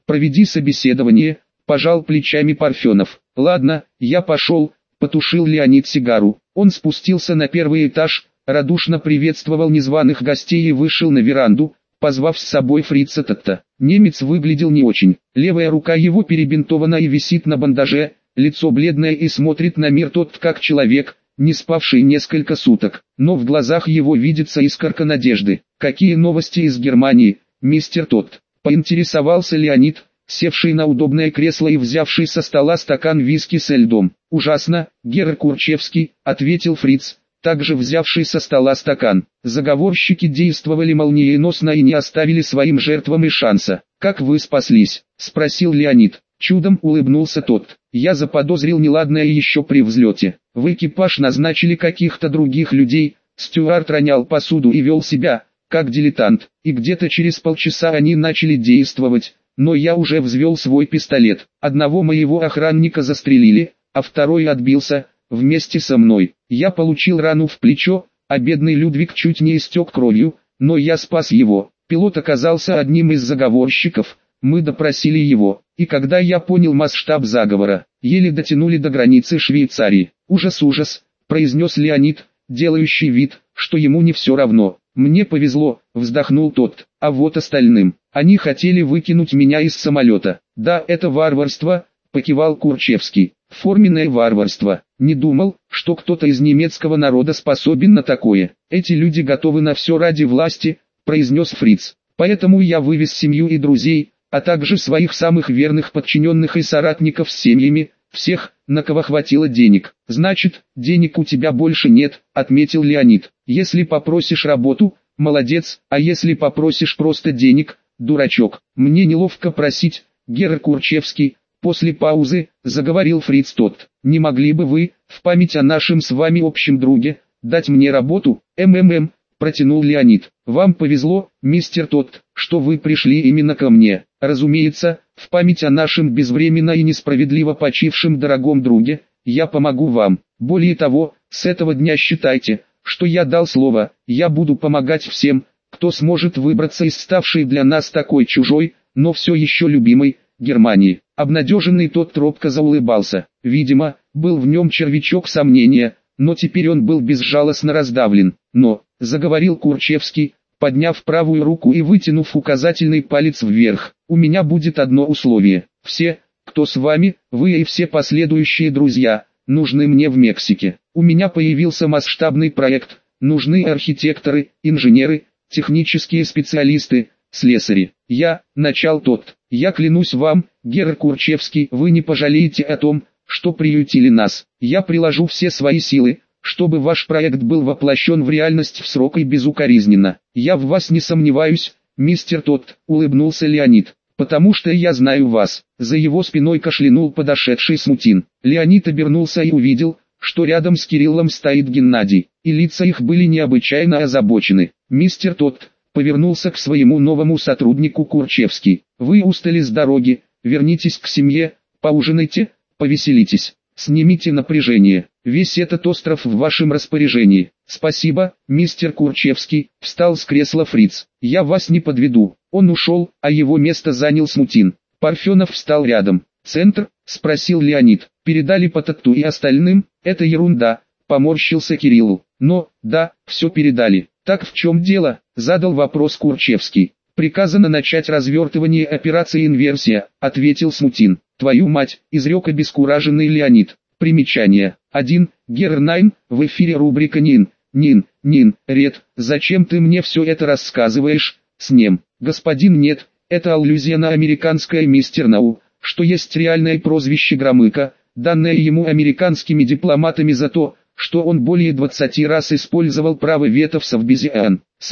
проведи собеседование, пожал плечами Парфенов. Ладно, я пошел, потушил Леонид сигару. Он спустился на первый этаж, радушно приветствовал незваных гостей и вышел на веранду, позвав с собой фрица Тотта. Немец выглядел не очень. Левая рука его перебинтована и висит на бандаже, лицо бледное и смотрит на мир тот как человек, не спавший несколько суток. Но в глазах его видится искорка надежды. «Какие новости из Германии, мистер Тотт?» — поинтересовался Леонид, севший на удобное кресло и взявший со стола стакан виски со льдом. «Ужасно, герр Курчевский», — ответил фриц, также взявший со стола стакан. «Заговорщики действовали молниеносно и не оставили своим жертвам и шанса». «Как вы спаслись?» — спросил Леонид. Чудом улыбнулся тот. «Я заподозрил неладное еще при взлете. В экипаж назначили каких-то других людей, стюард ронял посуду и вел себя, как дилетант, и где-то через полчаса они начали действовать, но я уже взвел свой пистолет. Одного моего охранника застрелили, а второй отбился, вместе со мной. Я получил рану в плечо, а бедный Людвиг чуть не истек кровью, но я спас его. Пилот оказался одним из заговорщиков, мы допросили его, и когда я понял масштаб заговора, еле дотянули до границы Швейцарии. Ужас, произнес Леонид, делающий вид, что ему не все равно. Мне повезло, вздохнул тот, а вот остальным, они хотели выкинуть меня из самолета. Да, это варварство, покивал Курчевский. Форменное варварство. Не думал, что кто-то из немецкого народа способен на такое. Эти люди готовы на все ради власти, произнес фриц. Поэтому я вывез семью и друзей, а также своих самых верных подчиненных и соратников с семьями, всех, на кого хватило денег. Значит, денег у тебя больше нет, отметил Леонид. Если попросишь работу, молодец, а если попросишь просто денег, дурачок. Мне неловко просить, герр Курчевский. После паузы, заговорил фриц тот. Не могли бы вы, в память о нашем с вами общем друге, дать мне работу? Протянул Леонид. Вам повезло, мистер Тот, что вы пришли именно ко мне. Разумеется, в память о нашем безвременно и несправедливо почившем дорогом друге, я помогу вам. Более того, с этого дня считайте, что я дал слово, я буду помогать всем, кто сможет выбраться из ставшей для нас такой чужой, но все еще любимой, Германии. Обнадеженный тот робко заулыбался. Видимо, был в нем червячок сомнения, но теперь он был безжалостно раздавлен. Но, заговорил Курчевский, подняв правую руку и вытянув указательный палец вверх, у меня будет одно условие. Все, кто с вами, вы и все последующие друзья, нужны мне в Мексике. У меня появился масштабный проект, нужны архитекторы, инженеры, технические специалисты, слесари. Начал тот. Я клянусь вам, герр Курчевский, вы не пожалеете о том, что приютили нас. Я приложу все свои силы, чтобы ваш проект был воплощен в реальность в срок и безукоризненно. Я в вас не сомневаюсь, мистер Тот, улыбнулся Леонид, потому что я знаю вас. За его спиной кашлянул подошедший Смутин. Леонид обернулся и увидел, что рядом с Кириллом стоит Геннадий, и лица их были необычайно озабочены. Мистер Тот повернулся к своему новому сотруднику Курчевский. Вы устали с дороги, вернитесь к семье, поужинайте, повеселитесь, снимите напряжение, весь этот остров в вашем распоряжении. Спасибо, мистер Курчевский, встал с кресла фриц. Я вас не подведу. Он ушел, а его место занял Смутин. Парфенов встал рядом. Центр? Спросил Леонид. Передали по Татту и остальным? Это ерунда, поморщился Кириллу. Но, да, все передали. Так в чем дело? Задал вопрос Курчевский. Приказано начать развертывание операции «Инверсия», ответил Смутин. Твою мать, изрек обескураженный Леонид. Примечание. 1. Герр Найн, в эфире рубрика Нин, Ред, зачем ты мне все это рассказываешь? С ним. Господин нет, это аллюзия на американское мистер Нау, что есть реальное прозвище Громыка, данное ему американскими дипломатами за то, что он более 20 раз использовал право вето в Совбезе ООН. С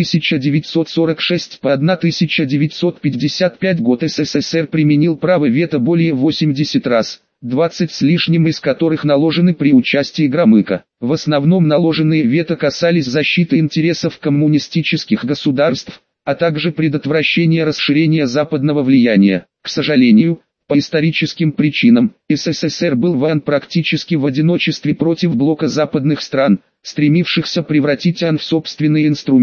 1946 по 1955 год СССР применил право вето более 80 раз, 20 с лишним из которых наложены при участии Громыка. В основном наложенные вето касались защиты интересов коммунистических государств, а также предотвращения расширения западного влияния. К сожалению, по историческим причинам, СССР был воен практически в одиночестве против блока западных стран, стремившихся превратить ООН в собственный инструмент,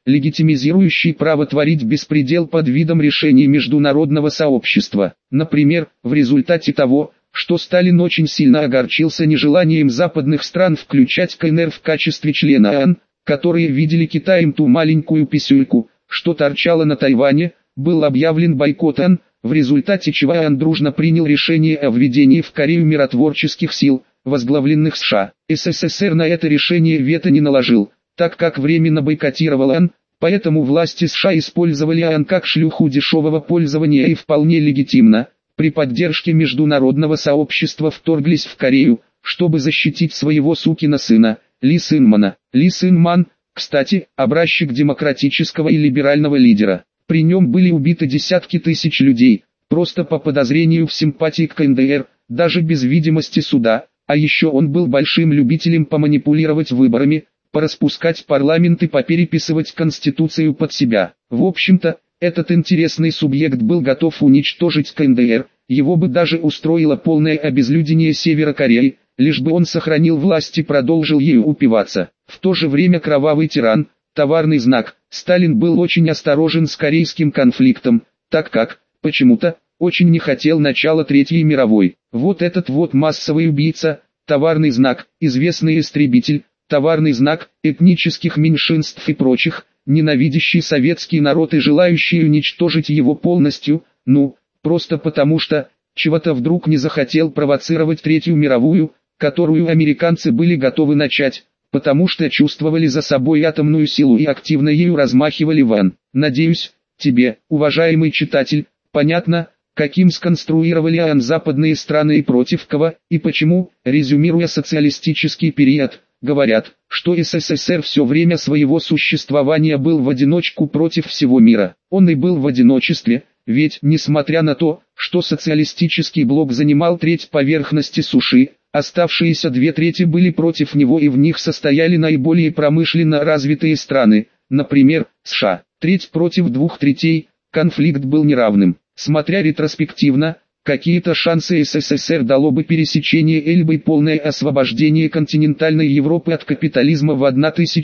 легитимизирующий право творить беспредел под видом решений международного сообщества. Например, в результате того, что Сталин очень сильно огорчился нежеланием западных стран включать КНР в качестве члена ООН, которые видели Китаем ту маленькую писюльку, что торчала на Тайване, был объявлен бойкот ООН, в результате чего ООН дружно принял решение о введении в Корею миротворческих сил, возглавленных США. СССР на это решение вето не наложил, так как временно бойкотировал ООН, поэтому власти США использовали ООН как шлюху дешевого пользования и вполне легитимно, при поддержке международного сообщества вторглись в Корею, чтобы защитить своего сукина сына, Ли Сынмана. Ли Сынман, кстати, образчик демократического и либерального лидера. При нем были убиты десятки тысяч людей, просто по подозрению в симпатии к КНДР, даже без видимости суда, а еще он был большим любителем поманипулировать выборами, пораспускать парламент и попереписывать конституцию под себя. В общем-то, этот интересный субъект был готов уничтожить КНДР, его бы даже устроило полное обезлюдение Севера Кореи, лишь бы он сохранил власть и продолжил ею упиваться. В то же время кровавый тиран, товарный знак, Сталин был очень осторожен с корейским конфликтом, так как, почему-то, очень не хотел начала Третьей мировой. Вот этот вот массовый убийца, товарный знак, известный истребитель, товарный знак этнических меньшинств и прочих, ненавидящий советский народ и желающий уничтожить его полностью, просто потому что, чего-то вдруг не захотел провоцировать Третью мировую, которую американцы были готовы начать, потому что чувствовали за собой атомную силу и активно ею размахивали в ООН. Надеюсь, тебе, уважаемый читатель, понятно, каким сконструировали ООН западные страны и против кого, и почему, резюмируя социалистический период, говорят, что СССР все время своего существования был в одиночку против всего мира. Он и был в одиночестве, ведь, несмотря на то, что социалистический блок занимал треть поверхности суши, оставшиеся две трети были против него и в них состояли наиболее промышленно развитые страны, например, США. Треть против двух третей, конфликт был неравным. Смотря ретроспективно, какие-то шансы СССР дало бы пересечение Эльбы и полное освобождение континентальной Европы от капитализма в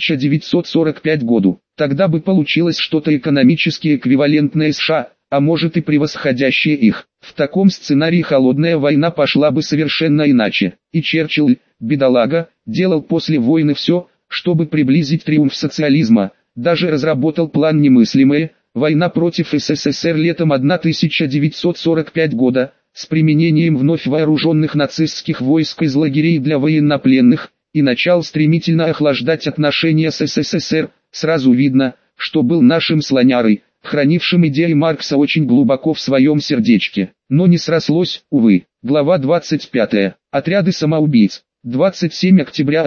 1945 году. Тогда бы получилось что-то экономически эквивалентное США, а может и превосходящее их. В таком сценарии холодная война пошла бы совершенно иначе. И Черчилль, бедолага, делал после войны все, чтобы приблизить триумф социализма, даже разработал план немыслимое, война против СССР летом 1945 года, с применением вновь вооруженных нацистских войск из лагерей для военнопленных, и начал стремительно охлаждать отношения с СССР. Сразу видно, что был нашим слонярой, хранившим идеи Маркса очень глубоко в своем сердечке. Но не срослось, увы. Глава 25. Отряды самоубийц. 27 октября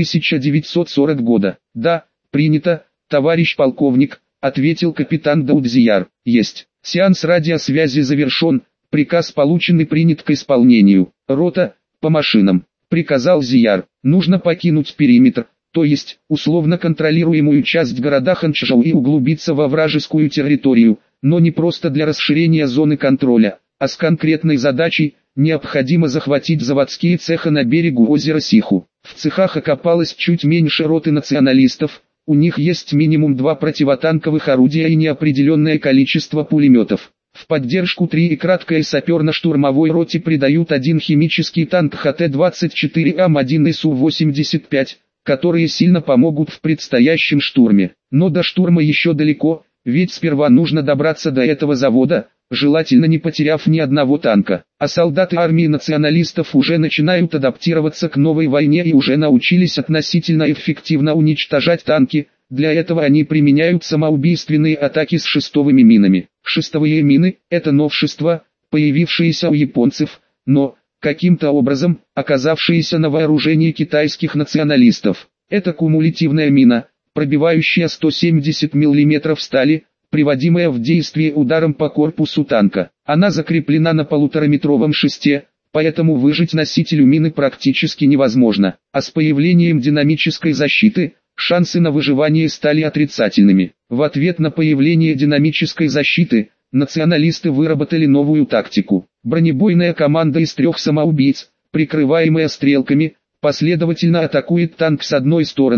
1940 года. Да, принято, товарищ полковник, ответил капитан Даудзияр. Есть. Сеанс радиосвязи завершен, приказ получен и принят к исполнению. Рота, по машинам. Приказал Зияр. Нужно покинуть периметр, то есть, условно контролируемую часть города Ханчжоу и углубиться во вражескую территорию, но не просто для расширения зоны контроля, а с конкретной задачей, необходимо захватить заводские цеха на берегу озера Сиху. В цехах окопалось чуть меньше роты националистов, у них есть минимум 2 противотанковых орудия и неопределенное количество пулеметов. В поддержку 3 и краткой саперно-штурмовой роте придают 1 химический танк ХТ-24Ам1 и Су-85, которые сильно помогут в предстоящем штурме. Но до штурма еще далеко, ведь сперва нужно добраться до этого завода, желательно не потеряв ни одного танка. А солдаты армии националистов уже начинают адаптироваться к новой войне и уже научились относительно эффективно уничтожать танки. Для этого они применяют самоубийственные атаки с шестовыми минами. Шестовые мины – это новшество, появившееся у японцев, но, каким-то образом, оказавшиеся на вооружении китайских националистов. Это кумулятивная мина, пробивающая 170 мм стали, приводимая в действие ударом по корпусу танка. Она закреплена на 1,5-метровом шесте, поэтому выжить носителю мины практически невозможно. А с появлением динамической защиты, шансы на выживание стали отрицательными. В ответ на появление динамической защиты, националисты выработали новую тактику. Бронебойная команда из 3 самоубийц, прикрываемая стрелками, последовательно атакует танк с одной стороны,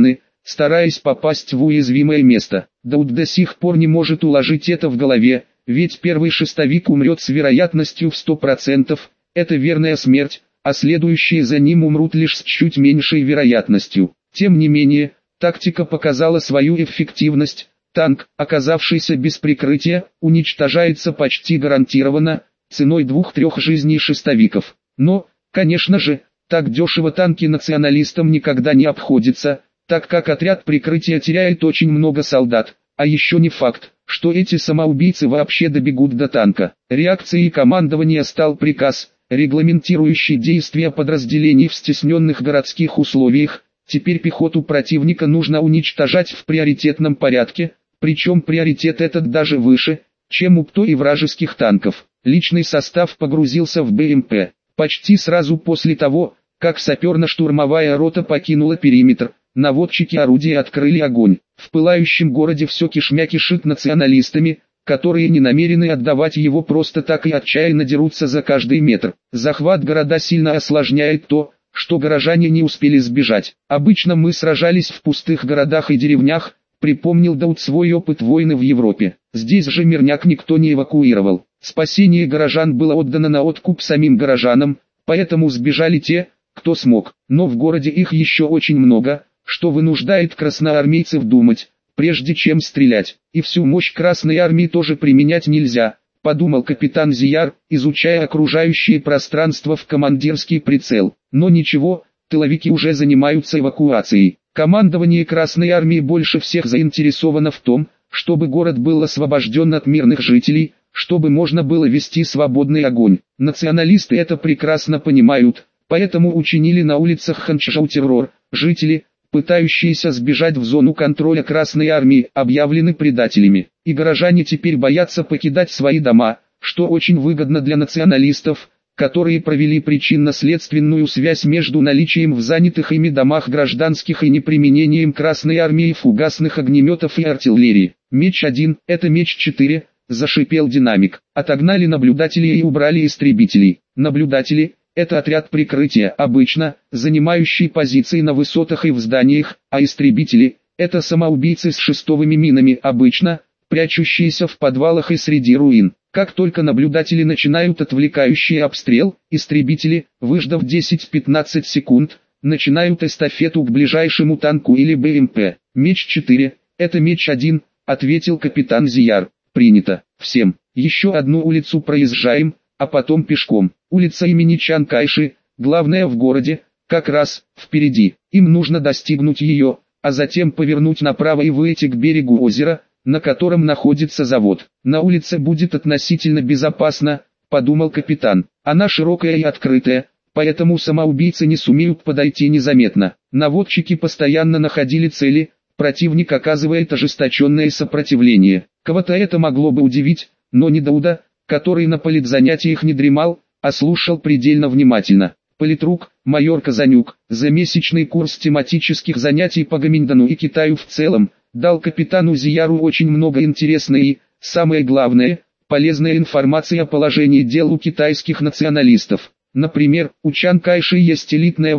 стараясь попасть в уязвимое место. Дауд до сих пор не может уложить это в голове, ведь первый шестовик умрет с вероятностью в 100%, это верная смерть, а следующие за ним умрут лишь с чуть меньшей вероятностью. Тем не менее, тактика показала свою эффективность, танк, оказавшийся без прикрытия, уничтожается почти гарантированно, ценой 2-3 жизней шестовиков. Но, конечно же, так дешево танки националистам никогда не обходятся, так как отряд прикрытия теряет очень много солдат, а еще не факт, что эти самоубийцы вообще добегут до танка. Реакцией командования стал приказ, регламентирующий действия подразделений в стесненных городских условиях. Теперь пехоту противника нужно уничтожать в приоритетном порядке, причем приоритет этот даже выше, чем у ПТО и вражеских танков. Личный состав погрузился в БМП. Почти сразу после того, как саперно-штурмовая рота покинула периметр, наводчики орудий открыли огонь. В пылающем городе все кишмя кишит националистами, которые не намерены отдавать его просто так и отчаянно дерутся за каждый метр. Захват города сильно осложняет то, что горожане не успели сбежать. Обычно мы сражались в пустых городах и деревнях, припомнил Дауд свой опыт войны в Европе. Здесь же мирняк никто не эвакуировал. Спасение горожан было отдано на откуп самим горожанам, поэтому сбежали те, кто смог. Но в городе их еще очень много, что вынуждает красноармейцев думать, прежде чем стрелять. И всю мощь Красной Армии тоже применять нельзя, подумал капитан Зияр, изучая окружающее пространство в командирский прицел. Но ничего, тыловики уже занимаются эвакуацией. Командование Красной Армии больше всех заинтересовано в том, чтобы город был освобожден от мирных жителей, чтобы можно было вести свободный огонь. Националисты это прекрасно понимают, поэтому учинили на улицах Ханчжоу террор. Жители, пытающиеся сбежать в зону контроля Красной Армии, объявлены предателями. И горожане теперь боятся покидать свои дома, что очень выгодно для националистов, которые провели причинно-следственную связь между наличием в занятых ими домах гражданских и неприменением Красной Армии фугасных огнеметов и артиллерии. Меч-1, это Меч-4, зашипел динамик. Отогнали наблюдателей и убрали истребителей. Наблюдатели — это отряд прикрытия, обычно занимающий позиции на высотах и в зданиях, а истребители — это самоубийцы с шестовыми минами, обычно прячущиеся в подвалах и среди руин. Как только наблюдатели начинают отвлекающий обстрел, истребители, выждав 10-15 секунд, начинают эстафету к ближайшему танку или БМП. Меч-4, это Меч-1, ответил капитан Зияр. Принято. Всем. Еще одну улицу проезжаем, а потом пешком. Улица имени Чан Кайши, главная в городе, как раз впереди. Им нужно достигнуть ее, а затем повернуть направо и выйти к берегу озера, на котором находится завод. На улице будет относительно безопасно, подумал капитан. Она широкая и открытая, поэтому самоубийцы не сумеют подойти незаметно. Наводчики постоянно находили цели, противник оказывает ожесточенное сопротивление. Кого-то это могло бы удивить, но не Дауда, который на политзанятиях не дремал, а слушал предельно внимательно. Политрук, майор Казанюк, за месячный курс тематических занятий по Гоминдану и Китаю в целом, дал капитану Зияру очень много интересной и, самое главное, полезной информации о положении дел у китайских националистов. Например, у Чан Кайши есть элитная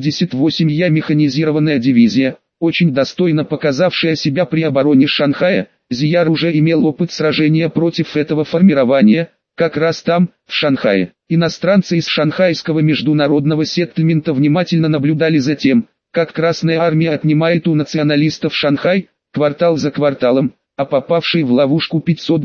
88-я механизированная дивизия, очень достойно показавшая себя при обороне Шанхая. Зияр уже имел опыт сражения против этого формирования, как раз там, в Шанхае. Иностранцы из шанхайского международного сеттельмента внимательно наблюдали за тем, как Красная Армия отнимает у националистов Шанхай, квартал за кварталом, а попавший в ловушку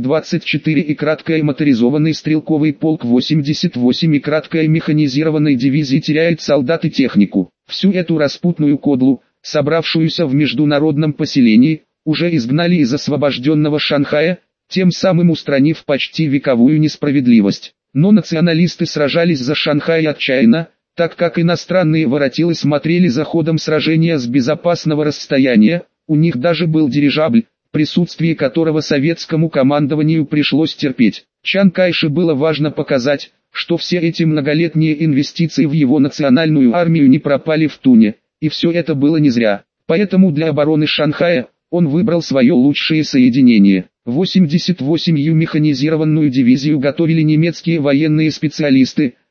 524 и краткая моторизованный стрелковый полк 88 и краткая механизированной дивизии теряет солдат и технику. Всю эту распутную кодлу, собравшуюся в международном поселении, уже изгнали из освобожденного Шанхая, тем самым устранив почти вековую несправедливость. Но националисты сражались за Шанхай отчаянно, так как иностранные воротилы смотрели за ходом сражения с безопасного расстояния. У них даже был дирижабль, присутствие которого советскому командованию пришлось терпеть. Чан Кайши было важно показать, что все эти многолетние инвестиции в его национальную армию не пропали в туне, и все это было не зря. Поэтому для обороны Шанхая он выбрал свое лучшее соединение. 88-ю механизированную дивизию готовили немецкие военные специалисты,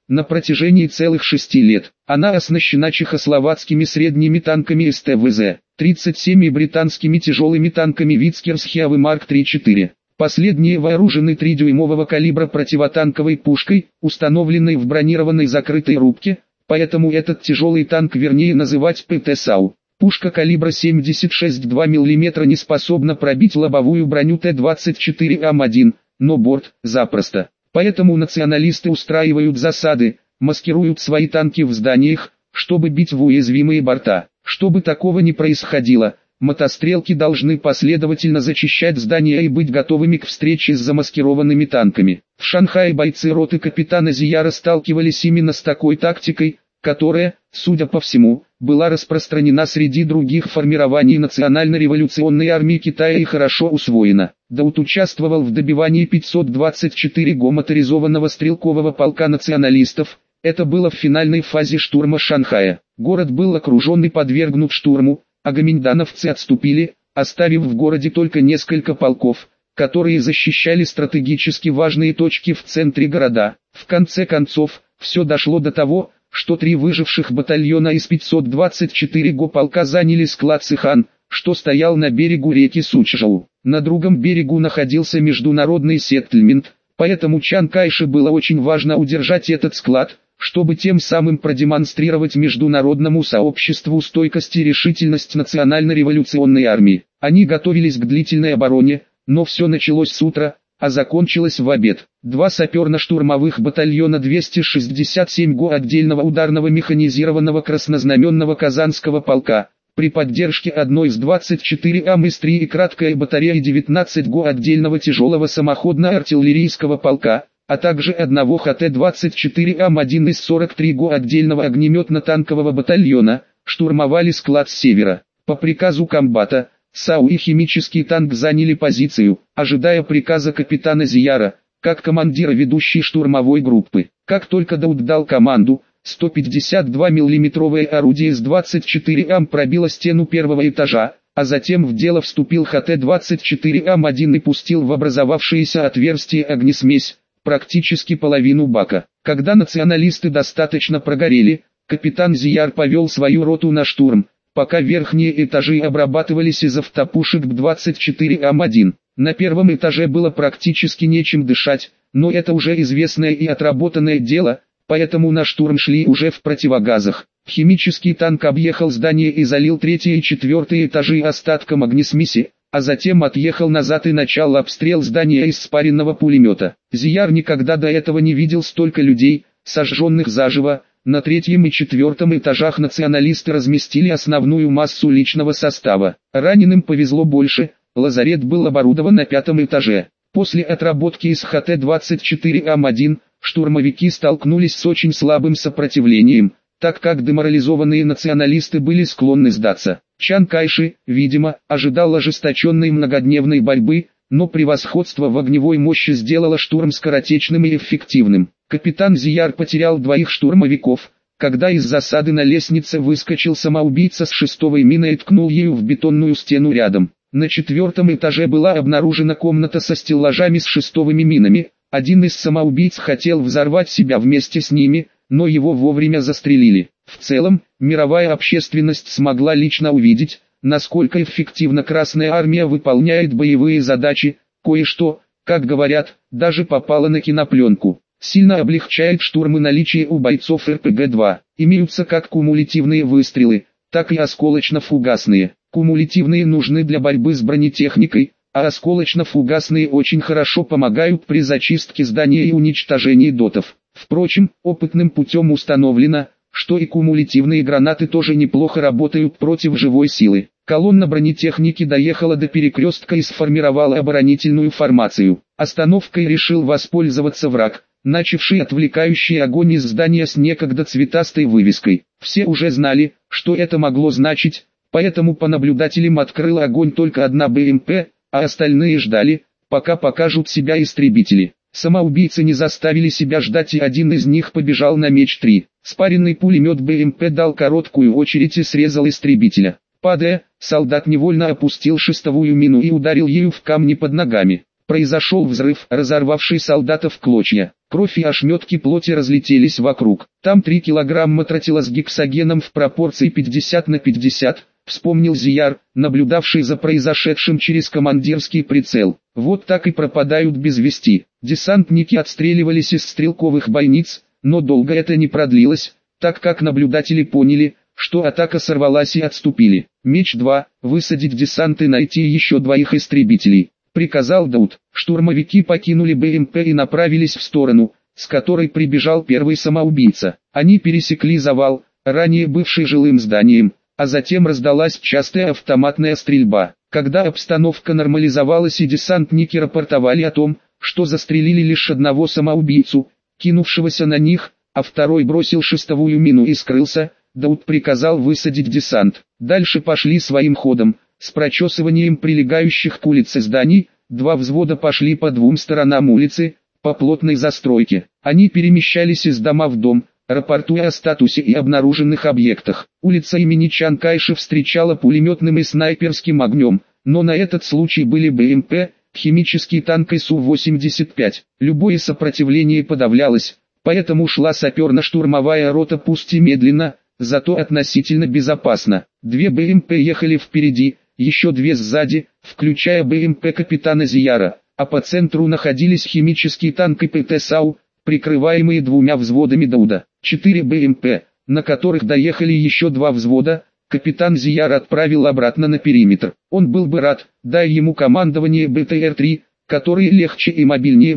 на протяжении целых 6 лет. Она оснащена чехословацкими средними танками СТВЗ-37 и британскими тяжелыми танками Витскерсхиавы Марк 3-4. Последние вооружены 3-дюймового калибра противотанковой пушкой, установленной в бронированной закрытой рубке, поэтому этот тяжелый танк вернее называть ПТ-САУ. Пушка калибра 76,2 мм не способна пробить лобовую броню Т-24М1, но борт – запросто. Поэтому националисты устраивают засады, маскируют свои танки в зданиях, чтобы бить в уязвимые борта. Чтобы такого не происходило, мотострелки должны последовательно зачищать здания и быть готовыми к встрече с замаскированными танками. В Шанхае бойцы роты капитана Зияра сталкивались именно с такой тактикой, которая, судя по всему, была распространена среди других формирований национально-революционной армии Китая и хорошо усвоена. Даут участвовал в добивании 524-го моторизованного стрелкового полка националистов. Это было в финальной фазе штурма Шанхая. Город был окружен и подвергнут штурму, а гоминдановцы отступили, оставив в городе только несколько полков, которые защищали стратегически важные точки в центре города. В конце концов, все дошло до того, что 3 выживших батальона из 524-го полка заняли склад Цыхан, что стоял на берегу реки Сучжоу. На другом берегу находился международный сеттельмент, поэтому Чан Кайши было очень важно удержать этот склад, чтобы тем самым продемонстрировать международному сообществу стойкость и решительность национально-революционной армии. Они готовились к длительной обороне, но все началось с утра, а закончилось в обед. 2 саперно-штурмовых батальона 267-го отдельного ударного механизированного краснознаменного Казанского полка, при поддержке одной из 24 АМ-3 и краткая батарея 19-го отдельного тяжелого самоходно-артиллерийского полка, а также одного ХТ-24Ам-1 из 43-го отдельного огнеметно-танкового батальона, штурмовали склад с севера. По приказу комбата, САУ и химический танк заняли позицию, ожидая приказа капитана Зияра, как командира ведущей штурмовой группы. Как только Даут дал команду, 152 миллиметровое орудие с 24Ам пробило стену первого этажа, а затем в дело вступил ХТ-24Ам-1 и пустил в образовавшееся отверстие огнесмесь, практически половину бака. Когда националисты достаточно прогорели, капитан Зияр повел свою роту на штурм, пока верхние этажи обрабатывались из автопушек Б-24Ам-1. На первом этаже было практически нечем дышать, но это уже известное и отработанное дело, поэтому на штурм шли уже в противогазах. Химический танк объехал здание и залил 3 и 4 этажи остатком огнесмеси, а затем отъехал назад и начал обстрел здания из спаренного пулемета. Зияр никогда до этого не видел столько людей, сожженных заживо. На 3 и 4 этажах националисты разместили основную массу личного состава. Раненым повезло больше, лазарет был оборудован на 5 этаже. После отработки из ХТ-24Ам-1, штурмовики столкнулись с очень слабым сопротивлением, так как деморализованные националисты были склонны сдаться. Чан Кайши, видимо, ожидал ожесточенной многодневной борьбы, но превосходство в огневой мощи сделало штурм скоротечным и эффективным. Капитан Зияр потерял 2 штурмовиков, когда из засады на лестнице выскочил самоубийца с 6-й миной и ткнул ею в бетонную стену рядом. На 4-м этаже была обнаружена комната со стеллажами с 6-ми минами. Один из самоубийц хотел взорвать себя вместе с ними, но его вовремя застрелили. В целом, мировая общественность смогла лично увидеть, насколько эффективно Красная Армия выполняет боевые задачи. Кое-что, как говорят, даже попало на кинопленку. Сильно облегчает штурмы наличие у бойцов РПГ-2. Имеются как кумулятивные выстрелы, так и осколочно-фугасные. Кумулятивные нужны для борьбы с бронетехникой, а осколочно-фугасные очень хорошо помогают при зачистке здания и уничтожении дотов. Впрочем, опытным путем установлено, что и кумулятивные гранаты тоже неплохо работают против живой силы. Колонна бронетехники доехала до перекрестка и сформировала оборонительную формацию. Остановкой решил воспользоваться враг, начавший отвлекающий огонь из здания с некогда цветастой вывеской. Все уже знали, что это могло значить, поэтому по наблюдателям открыл огонь только одна БМП, а остальные ждали, пока покажут себя истребители. Самоубийцы не заставили себя ждать, и один из них побежал на Меч-3. Спаренный пулемет БМП дал короткую очередь и срезал истребителя. Падая, солдат невольно опустил 6-ю мину и ударил ею в камни под ногами. Произошел взрыв, разорвавший солдатов в клочья. Кровь и ошметки плоти разлетелись вокруг. Там 3 килограмма тротила с гексогеном в пропорции 50/50, вспомнил Зияр, наблюдавший за произошедшим через командирский прицел. Вот так и пропадают без вести. Десантники отстреливались из стрелковых бойниц, но долго это не продлилось, так как наблюдатели поняли, что атака сорвалась и отступили. Меч-2, высадить десант и найти еще 2 истребителей, приказал Дауд. Штурмовики покинули БМП и направились в сторону, с которой прибежал первый самоубийца. Они пересекли завал, ранее бывший жилым зданием, а затем раздалась частая автоматная стрельба. Когда обстановка нормализовалась и десантники рапортовали о том, что застрелили лишь одного самоубийцу, кинувшегося на них, а второй бросил шестовую мину и скрылся, Дауд приказал высадить десант. Дальше пошли своим ходом, с прочесыванием прилегающих к улице зданий. 2 взвода пошли по 2 сторонам улицы, по плотной застройке. Они перемещались из дома в дом, рапортуя о статусе и обнаруженных объектах. Улица имени Чанкайши встречала пулеметным и снайперским огнем, но на этот случай были БМП, химический танк и Су-85. Любое сопротивление подавлялось, поэтому шла саперно-штурмовая рота пусть и медленно, зато относительно безопасно. 2 БМП ехали впереди, еще 2 сзади, включая БМП капитана Зияра, а по центру находились химический танк и ПТ-САУ, прикрываемые 2 взводами Дауда. 4 БМП, на которых доехали еще 2 взвода, капитан Зияр отправил обратно на периметр. Он был бы рад, дай ему командование БТР-3, которые легче и мобильнее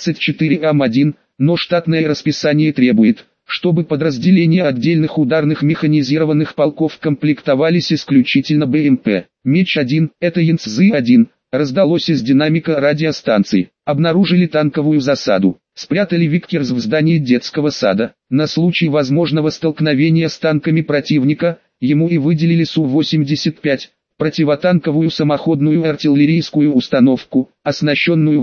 Б-24Ам1, но штатное расписание требует, чтобы подразделения отдельных ударных механизированных полков комплектовались исключительно БМП. Меч-1, это Янцзы-1, раздалось из динамика радиостанции. Обнаружили танковую засаду. Спрятали Виккерс в здании детского сада. На случай возможного столкновения с танками противника, ему и выделили Су-85, противотанковую самоходную артиллерийскую установку, оснащенную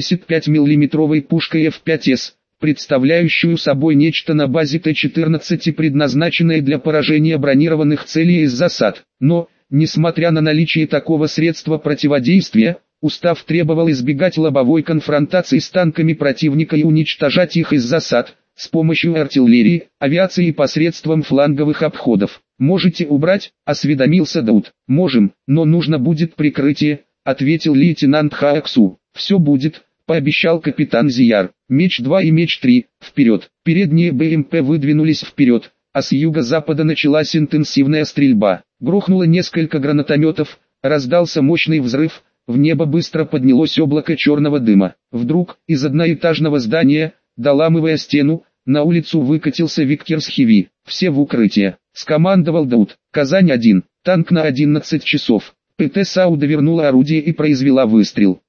85 мм пушкой F5С, представляющую собой нечто на базе Т-14 и предназначенное для поражения бронированных целей из засад. Но, несмотря на наличие такого средства противодействия, устав требовал избегать лобовой конфронтации с танками противника и уничтожать их из засад, с помощью артиллерии, авиации и посредством фланговых обходов. «Можете убрать?» – осведомился Дауд. «Можем, но нужно будет прикрытие», – ответил лейтенант Хааксу. «Все будет», – пообещал капитан Зияр. Меч-2 и Меч-3, вперед. Передние БМП выдвинулись вперед, а с юго-запада началась интенсивная стрельба. Грохнуло несколько гранатометов, раздался мощный взрыв, в небо быстро поднялось облако черного дыма. Вдруг, из одноэтажного здания, доламывая стену, на улицу выкатился Виккерс-Хеви. «Все в укрытие», — скомандовал Дауд. «Казань-1, танк на 11 часов». ПТ-САУ довернула орудие и произвела выстрел.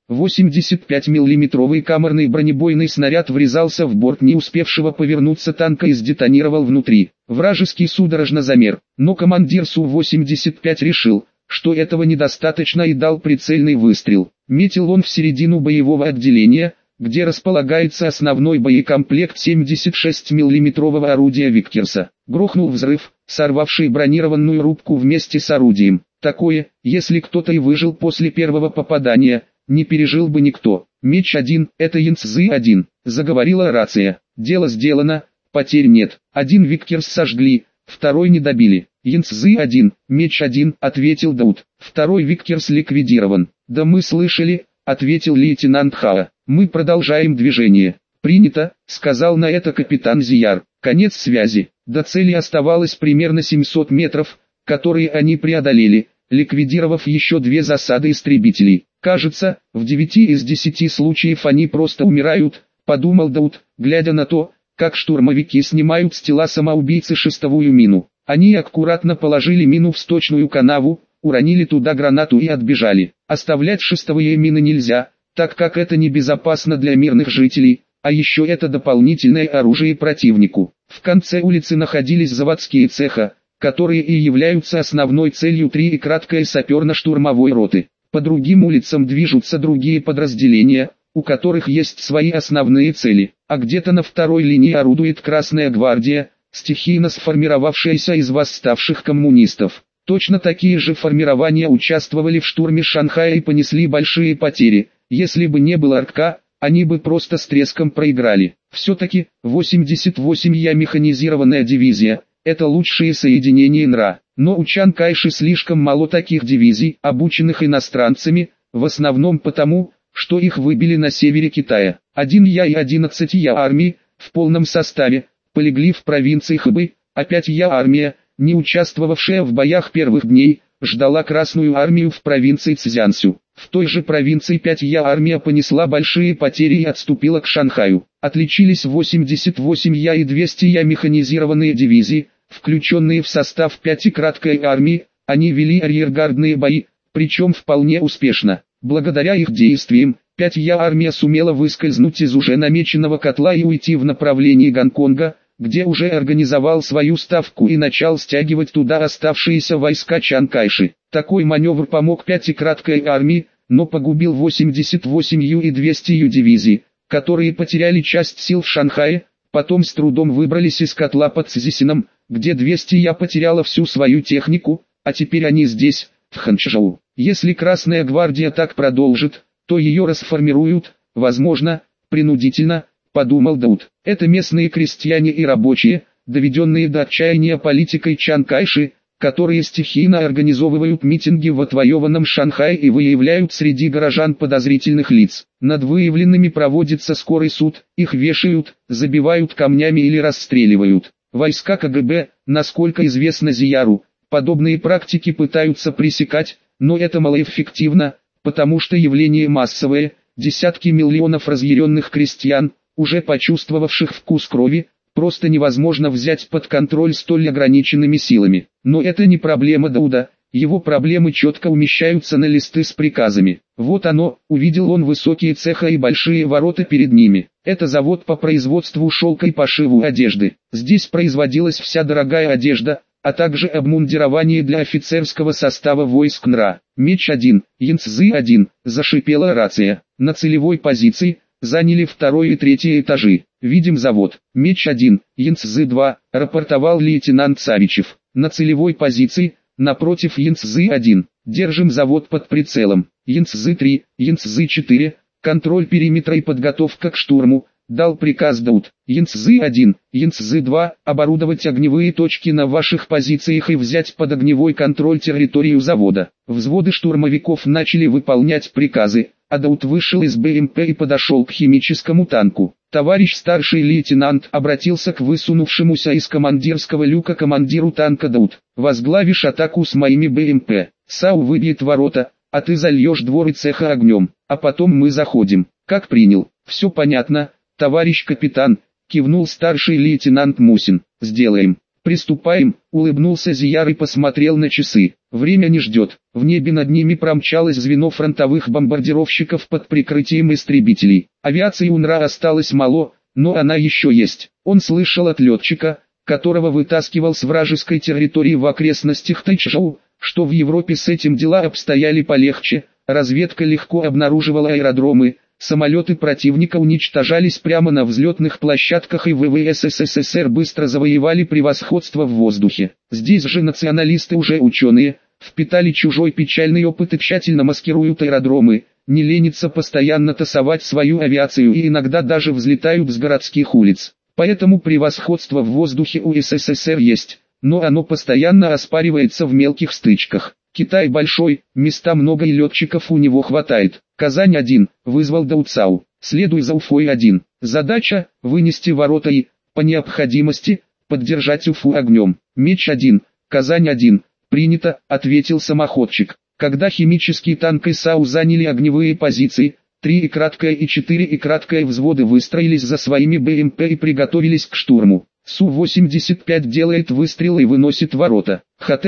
85 миллиметровый камерный бронебойный снаряд врезался в борт не успевшего повернуться танка и сдетонировал внутри. Вражеский судорожно замер, но командир Су-85 решил, что этого недостаточно и дал прицельный выстрел. Метил он в середину боевого отделения, где располагается основной боекомплект 76 миллиметрового орудия Виккерса. Грохнул взрыв, сорвавший бронированную рубку вместе с орудием. Такое, если кто-то и выжил после первого попадания, не пережил бы никто. «Меч-1, это Янцзы-1», — заговорила рация. «Дело сделано, потерь нет. 1 Виккерс сожгли, 2 не добили». «Янцзы-1, Меч-1», — ответил Дауд. «2 Виккерс ликвидирован». «Да мы слышали», — ответил лейтенант Хаа. «Мы продолжаем движение». «Принято», — сказал на это капитан Зияр. Конец связи. До цели оставалось примерно 700 метров, которые они преодолели, ликвидировав еще 2 засады истребителей. «Кажется, в 9 из 10 случаев они просто умирают», — подумал Дауд, глядя на то, как штурмовики снимают с тела самоубийцы шестовую мину. Они аккуратно положили мину в сточную канаву, уронили туда гранату и отбежали. Оставлять шестовые мины нельзя, так как это небезопасно для мирных жителей, а еще это дополнительное оружие противнику. В конце улицы находились заводские цеха, которые и являются основной целью 3 и краткой саперно-штурмовой роты. По другим улицам движутся другие подразделения, у которых есть свои основные цели, а где-то на второй линии орудует Красная гвардия, стихийно сформировавшаяся из восставших коммунистов. Точно такие же формирования участвовали в штурме Шанхая и понесли большие потери, Если бы не было РК, они бы просто с треском проиграли. Все-таки 88-я механизированная дивизия – это лучшее соединение НРА. Но у Чан Кайши слишком мало таких дивизий, обученных иностранцами, в основном потому, что их выбили на севере Китая. 1Я и 11Я армии, в полном составе, полегли в провинции Хэбэй, а 5Я армия, не участвовавшая в боях первых дней, ждала Красную армию в провинции Цзянсю. В той же провинции 5Я армия понесла большие потери и отступила к Шанхаю. Отличились 88Я и 200Я механизированные дивизии, включенные в состав 5-й краткой армии, они вели арьергардные бои, причем вполне успешно. Благодаря их действиям, 5Я армия сумела выскользнуть из уже намеченного котла и уйти в направлении Гонконга, где уже организовал свою ставку и начал стягивать туда оставшиеся войска Чан Кайши. Такой маневр помог 5-й краткой армии, но погубил 88-ю и 200-ю дивизии, которые потеряли часть сил в Шанхае, потом с трудом выбрались из котла под Цзисином, где 200Я потеряла всю свою технику, а теперь они здесь, в Ханчжоу. Если Красная гвардия так продолжит, то ее расформируют, возможно, принудительно, подумал Дауд. Это местные крестьяне и рабочие, доведенные до отчаяния политикой Чан Кайши, которые стихийно организовывают митинги в отвоеванном Шанхае и выявляют среди горожан подозрительных лиц. Над выявленными проводится скорый суд, их вешают, забивают камнями или расстреливают. Войска КГБ, насколько известно Зияру, подобные практики пытаются пресекать, но это малоэффективно, потому что явление массовое, десятки миллионов разъяренных крестьян, уже почувствовавших вкус крови, просто невозможно взять под контроль столь ограниченными силами. Но это не проблема Дауда, его проблемы четко умещаются на листы с приказами. Вот оно, увидел он высокие цеха и большие ворота перед ними. Это завод по производству шелка и пошиву одежды. Здесь производилась вся дорогая одежда, а также обмундирование для офицерского состава войск НРА. Меч 1, Янцзы 1, зашипела рация. На целевой позиции заняли 2-й и 3-й этажи. Видим завод. Меч 1, Янцзы 2, рапортовал лейтенант Савичев. На целевой позиции, напротив Янцзы 1, держим завод под прицелом. Янцзы 3, Янцзы 4, контроль периметра и подготовка к штурму, дал приказ Дауд. Янцзы 1, Янцзы 2, оборудовать огневые точки на ваших позициях и взять под огневой контроль территорию завода. Взводы штурмовиков начали выполнять приказы, а Дауд вышел из БМП и подошел к химическому танку. Товарищ старший лейтенант обратился к высунувшемуся из командирского люка командиру танка: Дауд, возглавишь атаку с моими БМП. САУ выбьет ворота, а ты зальешь дворы цеха огнем, а потом мы заходим. Как принял? Все понятно, товарищ капитан, кивнул старший лейтенант Мусин. Сделаем. Приступаем, улыбнулся Зияр и посмотрел на часы. Время не ждет. В небе над ними промчалось звено фронтовых бомбардировщиков под прикрытием истребителей. Авиации у НРА осталось мало, но она еще есть. Он слышал от летчика, которого вытаскивал с вражеской территории в окрестностях Тайчжоу, что в Европе с этим дела обстояли полегче, разведка легко обнаруживала аэродромы, самолеты противника уничтожались прямо на взлетных площадках и ВВС СССР быстро завоевали превосходство в воздухе. Здесь же националисты уже ученые, впитали чужой печальный опыт и тщательно маскируют аэродромы, не ленятся постоянно тасовать свою авиацию и иногда даже взлетают с городских улиц. Поэтому превосходство в воздухе у СССР есть, но оно постоянно оспаривается в мелких стычках. Китай большой, места много и летчиков у него хватает. Казань-1, вызвал Дауцау. Следуй за Уфой-1. Задача – вынести ворота и, по необходимости, поддержать Уфу огнем. Меч-1, Казань-1. Принято, ответил самоходчик. Когда химический танк и САУ заняли огневые позиции, 3 и краткая и 4 и краткая взводы выстроились за своими БМП и приготовились к штурму. Су-85 делает выстрел и выносит ворота.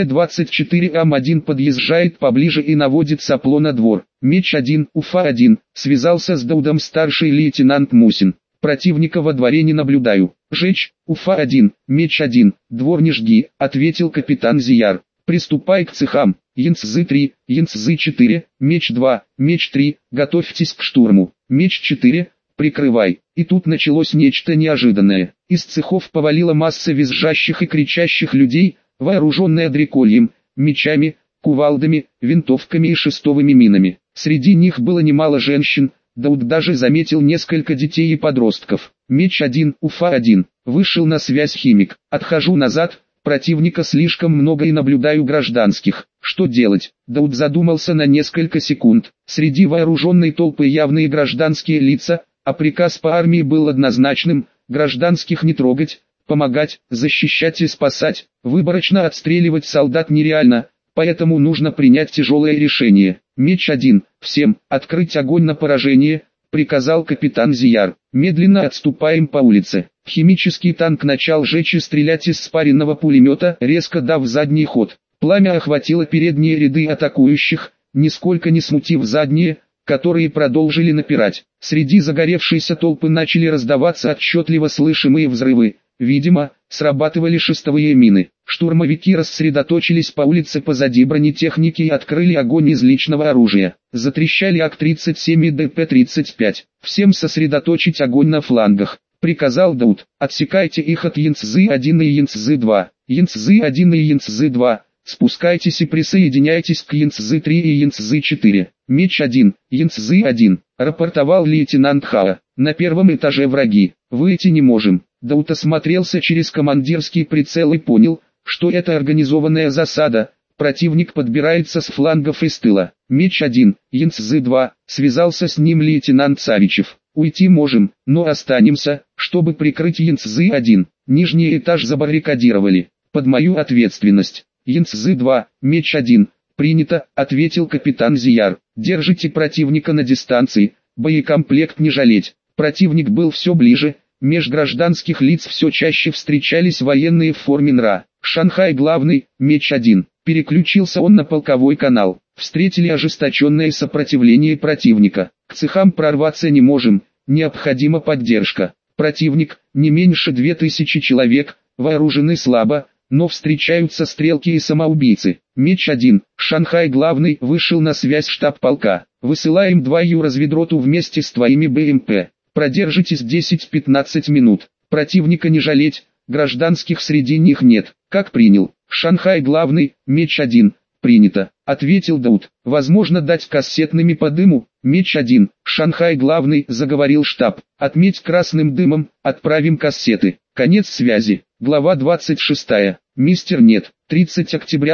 ХТ-24Ам-1 подъезжает поближе и наводит сопло на двор. Меч-1, Уфа-1, связался с Даудом старший лейтенант Мусин. Противника во дворе не наблюдаю. Жечь, Уфа-1, Меч-1, двор не жги, ответил капитан Зияр. Приступай к цехам. Янцзы-3, Янцзы-4, Меч-2, Меч-3, готовьтесь к штурму. Меч-4, прикрывай. И тут началось нечто неожиданное. Из цехов повалила масса визжащих и кричащих людей, вооруженная дрекольем, мечами, кувалдами, винтовками и шестовыми минами. Среди них было немало женщин, Дауд даже заметил несколько детей и подростков. Меч-1, Уфа-1. Вышел на связь химик. Отхожу назад, противника слишком много и наблюдаю гражданских. Что делать? Дауд задумался на несколько секунд. Среди вооруженной толпы явные гражданские лица, а приказ по армии был однозначным: гражданских не трогать, помогать, защищать и спасать. Выборочно отстреливать солдат нереально, поэтому нужно принять тяжелое решение. Меч-1, всем, открыть огонь на поражение, приказал капитан Зияр. Медленно отступаем по улице. Химический танк начал жечь и стрелять из спаренного пулемета, резко дав задний ход. Пламя охватило передние ряды атакующих, нисколько не смутив задние, которые продолжили напирать. Среди загоревшейся толпы начали раздаваться отчетливо слышимые взрывы. Видимо, срабатывали шестовые мины. Штурмовики рассредоточились по улице позади бронетехники и открыли огонь из личного оружия. Затрещали АК-37 и ДП-35. Всем сосредоточить огонь на флангах, приказал Дауд. Отсекайте их от Янцзы-1 и Янцзы-2. Янцзы-1 и Янцзы-2. Спускайтесь и присоединяйтесь к Янцзы-3 и Янцзы-4. Меч-1, Янцзы-1. Рапортовал лейтенант Хао. На первом этаже враги. Выйти не можем. Дауд осмотрелся через командирский прицел и понял, что это организованная засада. Противник подбирается с флангов и с тыла. Меч-1, Янцзы-2. Связался с ним лейтенант Савичев. Уйти можем, но останемся, чтобы прикрыть Янцзы-1. Нижний этаж забаррикадировали. Под мою ответственность. Янцзы-2, Меч-1. Принято, ответил капитан Зияр. Держите противника на дистанции, боекомплект не жалеть. Противник был все ближе. Меж гражданских лиц все чаще встречались военные в форме НРА. Шанхай главный, Меч-1. Переключился он на полковой канал. Встретили ожесточенное сопротивление противника. К цехам прорваться не можем, необходима поддержка. Противник, не меньше 2000 человек, вооружены слабо, но встречаются стрелки и самоубийцы. Меч-1, Шанхай главный, вышел на связь штаб полка. Высылаем 2 разведроту вместе с твоими БМП. Продержитесь 10-15 минут. Противника не жалеть, гражданских среди них нет. Как принял? Шанхай главный, Меч-1. Принято, ответил Дауд. Возможно дать кассетными по дыму. Меч-1, Шанхай главный, заговорил штаб. Отметь красным дымом, отправим кассеты. Конец связи. Глава 26. Мистер Нет. 30 октября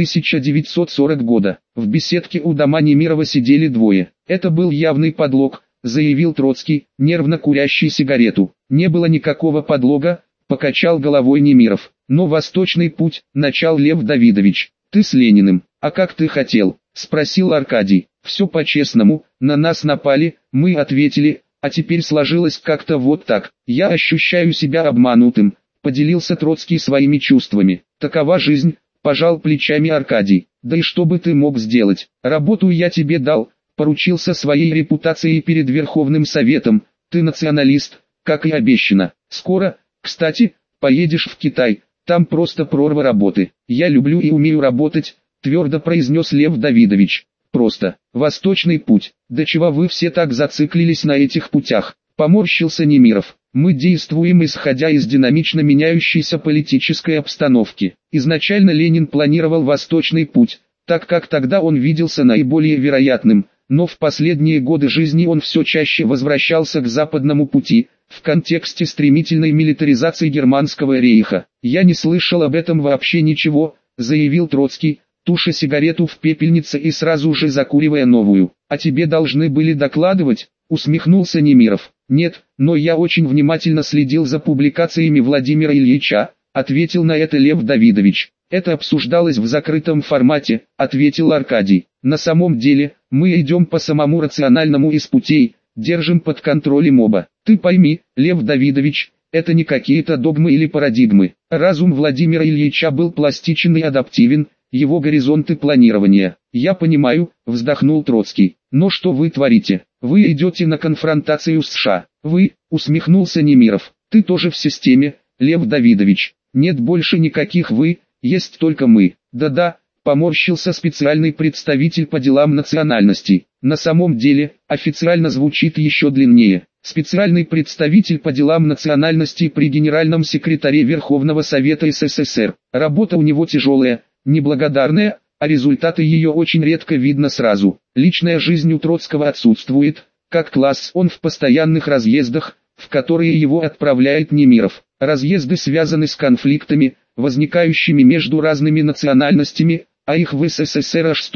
1940 года. В беседке у дома Немирова сидели двое. Это был явный подлог, заявил Троцкий, нервно курящий сигарету. Не было никакого подлога, покачал головой Немиров. Но Восточный путь, начал Лев Давидович. Ты с Лениным, а как ты хотел? Спросил Аркадий. Все по-честному, на нас напали, мы ответили, а теперь сложилось как-то вот так. Я ощущаю себя обманутым, поделился Троцкий своими чувствами. Такова жизнь, пожал плечами Аркадий. Да и что бы ты мог сделать? Работу я тебе дал, поручился своей репутацией перед Верховным Советом. Ты националист, как и обещано. Скоро, кстати, поедешь в Китай, там просто прорва работы. Я люблю и умею работать, твердо произнес Лев Давидович. Просто, Восточный путь. Да чего вы все так зациклились на этих путях? Поморщился Немиров. Мы действуем исходя из динамично меняющейся политической обстановки. Изначально Ленин планировал Восточный путь, так как тогда он виделся наиболее вероятным, но в последние годы жизни он все чаще возвращался к Западному пути, в контексте стремительной милитаризации Германского рейха. «Я не слышал об этом вообще ничего», заявил Троцкий, туша сигарету в пепельнице и сразу же закуривая новую. «А тебе должны были докладывать?» усмехнулся Немиров. «Нет, но я очень внимательно следил за публикациями Владимира Ильича», ответил на это Лев Давидович. «Это обсуждалось в закрытом формате», ответил Аркадий. «На самом деле, мы идем по самому рациональному из путей, держим под контролем оба. Ты пойми, Лев Давидович, это не какие-то догмы или парадигмы. Разум Владимира Ильича был пластичен и адаптивен, его горизонты планирования. Я понимаю», вздохнул Троцкий. «Но что вы творите? Вы идете на конфронтацию с США». «Вы», усмехнулся Немиров. «Ты тоже в системе, Лев Давидович. Нет больше никаких «вы», есть только мы». «Да-да», поморщился специальный представитель по делам национальностей. На самом деле, официально звучит еще длиннее. Специальный представитель по делам национальностей при Генеральном секретаре Верховного Совета СССР. Работа у него тяжелая, неблагодарная, а результаты ее очень редко видно сразу. Личная жизнь у Троцкого отсутствует, как класс он в постоянных разъездах, в которые его отправляет Немиров. Разъезды связаны с конфликтами, возникающими между разными национальностями, а их в СССР аж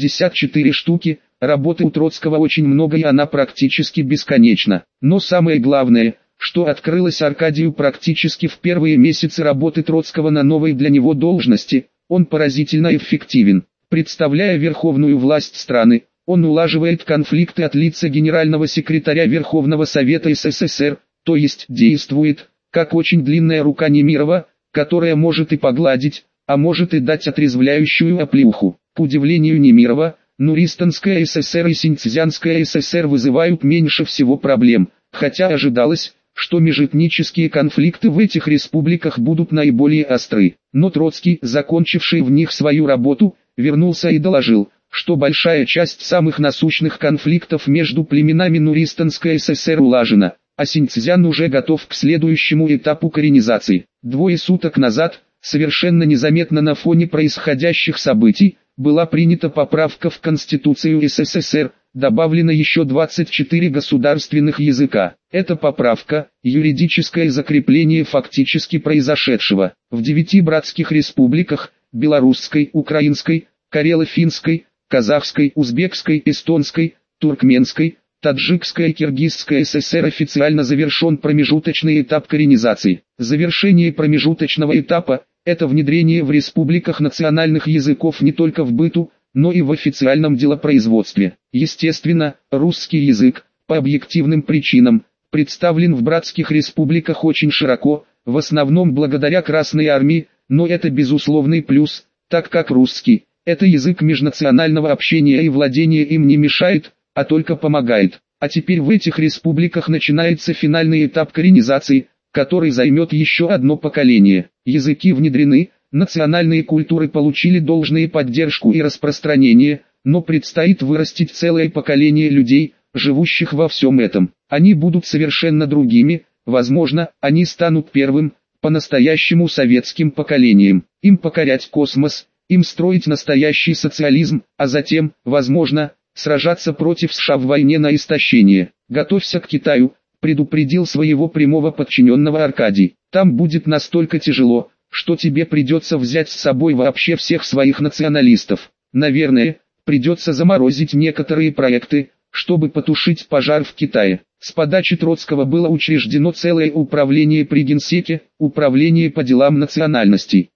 164 штуки. Работы у Троцкого очень много и она практически бесконечна. Но самое главное, что открылось Аркадию практически в первые месяцы работы Троцкого на новой для него должности, он поразительно эффективен. Представляя верховную власть страны, он улаживает конфликты от лица генерального секретаря Верховного Совета СССР, то есть действует, как очень длинная рука Немирова, которая может и погладить, а может и дать отрезвляющую оплеуху. К удивлению Немирова, Нуристанская ССР и Синьцзянская ССР вызывают меньше всего проблем, хотя ожидалось, что межэтнические конфликты в этих республиках будут наиболее остры. Но Троцкий, закончивший в них свою работу, вернулся и доложил, что большая часть самых насущных конфликтов между племенами Нуристанской ССР улажена, а Синьцзян уже готов к следующему этапу коренизации. 2 суток назад, совершенно незаметно на фоне происходящих событий, была принята поправка в Конституцию СССР, добавлено еще 24 государственных языка. Эта поправка – юридическое закрепление фактически произошедшего. В 9 братских республиках – белорусской, украинской, карело-финской, казахской, узбекской, эстонской, туркменской, таджикской и киргизской ССР официально завершен промежуточный этап коренизации. Завершение промежуточного этапа – это внедрение в республиках национальных языков не только в быту, но и в официальном делопроизводстве. Естественно, русский язык, по объективным причинам, представлен в братских республиках очень широко, в основном благодаря Красной Армии, но это безусловный плюс, так как русский – это язык межнационального общения и владение им не мешает, а только помогает. А теперь в этих республиках начинается финальный этап коренизации, который займет еще одно поколение. Языки внедрены, национальные культуры получили должную поддержку и распространение, но предстоит вырастить целое поколение людей, живущих во всем этом. Они будут совершенно другими, возможно, они станут первым, по-настоящему советским поколением. Им покорять космос, им строить настоящий социализм, а затем, возможно, сражаться против США в войне на истощение. Готовься к Китаю, предупредил своего прямого подчиненного Аркадий. Там будет настолько тяжело, что тебе придется взять с собой вообще всех своих националистов. Наверное, придется заморозить некоторые проекты, чтобы потушить пожар в Китае. С подачи Троцкого было учреждено целое управление при Генсеке, управление по делам национальностей.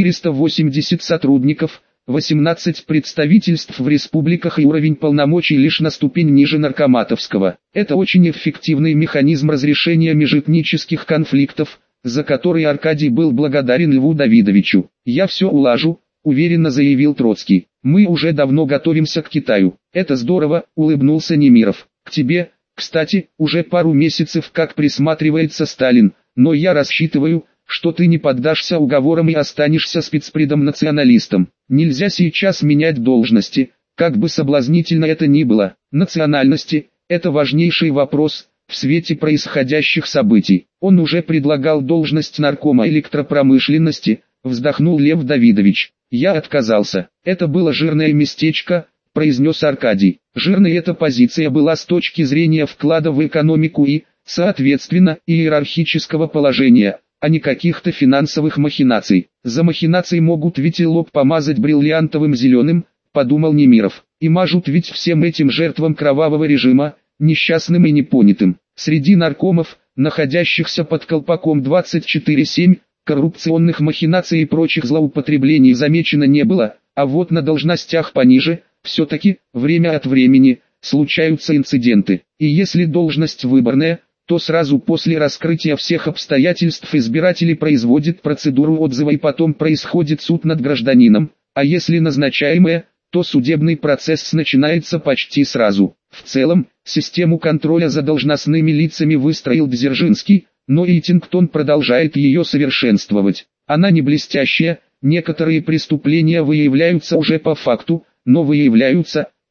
480 сотрудников, 18 представительств в республиках и уровень полномочий лишь на ступень ниже наркоматовского. Это очень эффективный механизм разрешения межэтнических конфликтов, за который Аркадий был благодарен Льву Давидовичу. «Я все улажу», — уверенно заявил Троцкий. «Мы уже давно готовимся к Китаю». «Это здорово», — улыбнулся Немиров. «К тебе, кстати, уже пару месяцев как присматривается Сталин, но я рассчитываю, что ты не поддашься уговорам и останешься спецпредом-националистом. Нельзя сейчас менять должности, как бы соблазнительно это ни было. Национальности – это важнейший вопрос в свете происходящих событий. Он уже предлагал должность наркома электропромышленности, вздохнул Лев Давидович. Я отказался. Это было жирное местечко, произнес Аркадий. Жирной эта позиция была с точки зрения вклада в экономику и, соответственно, иерархического положения, а не каких-то финансовых махинаций. За махинации могут ведь и лоб помазать бриллиантовым зеленым, подумал Немиров. И мажут ведь всем этим жертвам кровавого режима, несчастным и непонятым. Среди наркомов, находящихся под колпаком 24/7, коррупционных махинаций и прочих злоупотреблений замечено не было, а вот на должностях пониже, все-таки, время от времени, случаются инциденты. И если должность выборная, то сразу после раскрытия всех обстоятельств избиратели производят процедуру отзыва и потом происходит суд над гражданином, а если назначаемое, то судебный процесс начинается почти сразу. В целом, систему контроля за должностными лицами выстроил Дзержинский, но Эйтингтон продолжает ее совершенствовать. Она не блестящая, некоторые преступления выявляются уже по факту, но выявляются,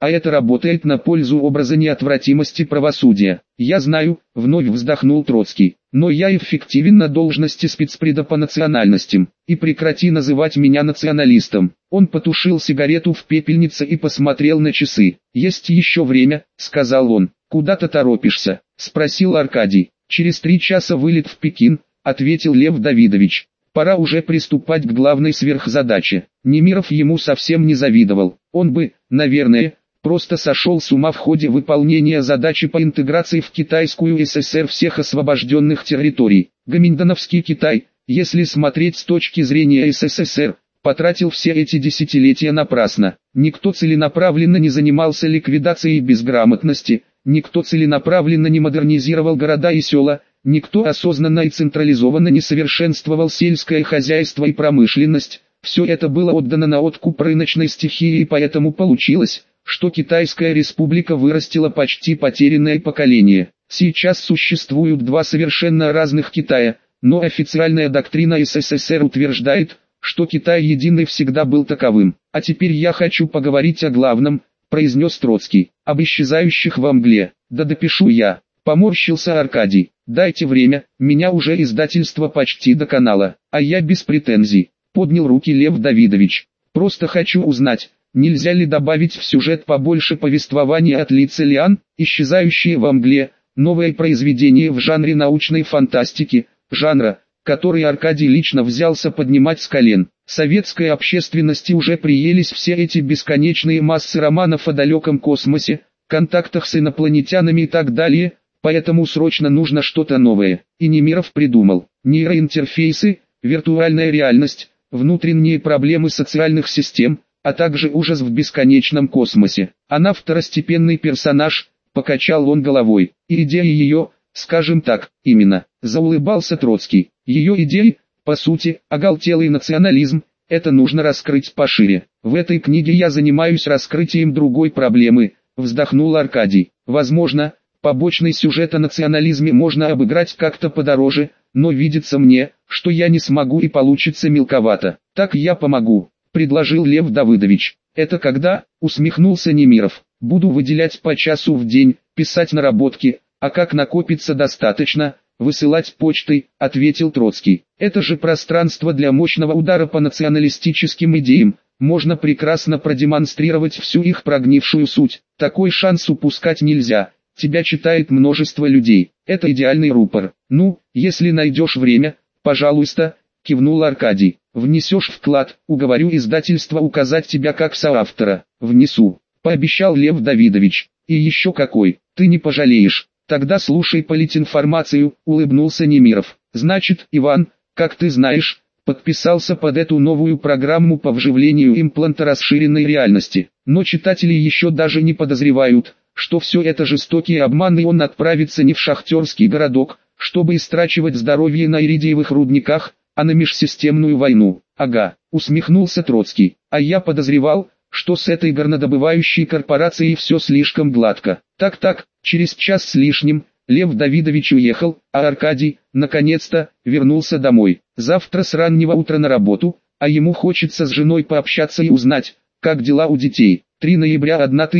а это работает на пользу образа неотвратимости правосудия. Я знаю, вновь вздохнул Троцкий, но я эффективен на должности спецпреда по национальностям, и прекрати называть меня националистом. Он потушил сигарету в пепельнице и посмотрел на часы. Есть еще время, сказал он. Куда-то торопишься? Спросил Аркадий. Через 3 часа вылет в Пекин, ответил Лев Давидович. Пора уже приступать к главной сверхзадаче. Немиров ему совсем не завидовал. Он бы, наверное, просто сошел с ума в ходе выполнения задачи по интеграции в Китайскую ССР всех освобожденных территорий. Гоминдановский Китай, если смотреть с точки зрения СССР, потратил все эти десятилетия напрасно. Никто целенаправленно не занимался ликвидацией безграмотности, никто целенаправленно не модернизировал города и села, никто осознанно и централизованно не совершенствовал сельское хозяйство и промышленность. Все это было отдано на откуп рыночной стихии, и поэтому получилось, что Китайская республика вырастила почти потерянное поколение. Сейчас существуют 2 совершенно разных Китая, но официальная доктрина СССР утверждает, что Китай единый всегда был таковым. А теперь я хочу поговорить о главном, произнес Троцкий, об исчезающих во мгле. Да допишу я, поморщился Аркадий. Дайте время, меня уже издательство почти доконало, а я без претензий. Поднял руки Лев Давидович. Просто хочу узнать, нельзя ли добавить в сюжет побольше повествования от Ли Цзилиан, исчезающие во мгле, новое произведение в жанре научной фантастики, жанра, который Аркадий лично взялся поднимать с колен. Советской общественности уже приелись все эти бесконечные массы романов о далеком космосе, контактах с инопланетянами и так далее, поэтому срочно нужно что-то новое. И Немиров придумал. Нейроинтерфейсы, виртуальная реальность, внутренние проблемы социальных систем, а также ужас в бесконечном космосе. Она второстепенный персонаж, покачал он головой. И идея ее, скажем так, именно, заулыбался Троцкий. Ее идеи, по сути, оголтелый национализм, это нужно раскрыть пошире. В этой книге я занимаюсь раскрытием другой проблемы, вздохнул Аркадий. Возможно, побочный сюжет о национализме можно обыграть как-то подороже, но видится мне, что я не смогу и получится мелковато. Так я помогу, предложил Лев Давыдович. Это когда, усмехнулся Немиров, буду выделять по часу в день, писать наработки, а как накопится достаточно, высылать почтой, ответил Троцкий. Это же пространство для мощного удара по националистическим идеям, можно прекрасно продемонстрировать всю их прогнившую суть. Такой шанс упускать нельзя. Тебя читает множество людей. Это идеальный рупор. Ну, если найдешь время, пожалуйста, кивнул Аркадий. Внесешь вклад, уговорю издательство указать тебя как соавтора. Внесу, пообещал Лев Давидович. И еще какой, ты не пожалеешь. Тогда слушай политинформацию, улыбнулся Немиров. Значит, Иван, как ты знаешь, подписался под эту новую программу по вживлению импланта расширенной реальности. Но читатели еще даже не подозревают, что все это жестокий обман, и он отправится не в шахтерский городок, чтобы истрачивать здоровье на иридиевых рудниках, а на межсистемную войну. Ага, усмехнулся Троцкий. А я подозревал, что с этой горнодобывающей корпорацией все слишком гладко. Так, через час с лишним, Лев Давидович уехал, а Аркадий, наконец-то, вернулся домой. Завтра с раннего утра на работу, а ему хочется с женой пообщаться и узнать, как дела у детей. 3 ноября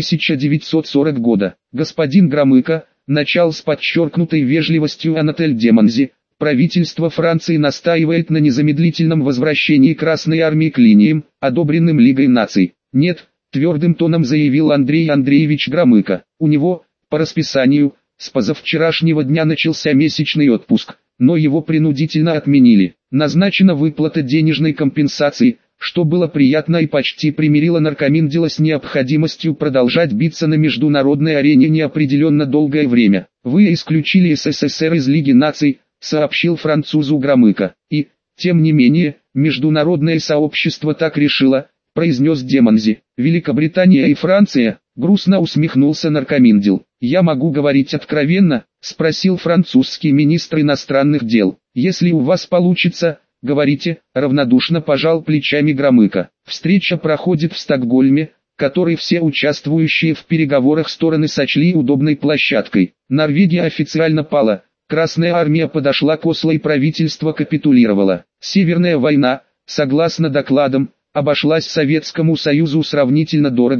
1940 года. Господин Громыко, начал с подчеркнутой вежливостью Анатель Демонзи, правительство Франции настаивает на незамедлительном возвращении Красной Армии к линиям, одобренным Лигой наций. Нет, твердым тоном заявил Андрей Андреевич Громыко. У него, по расписанию, с позавчерашнего дня начался месячный отпуск, но его принудительно отменили. Назначена выплата денежной компенсации, что было приятно и почти примирило наркоминдела с необходимостью продолжать биться на международной арене неопределенно долгое время. Вы исключили СССР из Лиги наций, сообщил французу Громыко. И, тем не менее, международное сообщество так решило, произнес Демонзи. Великобритания и Франция, грустно усмехнулся наркоминдел. Я могу говорить откровенно, спросил французский министр иностранных дел. Если у вас получится, говорите, равнодушно пожал плечами Громыко. Встреча проходит в Стокгольме, который все участвующие в переговорах стороны сочли удобной площадкой. Норвегия официально пала, Красная армия подошла к Осло и правительство капитулировало. Северная война, согласно докладам, обошлась Советскому Союзу сравнительно дорого,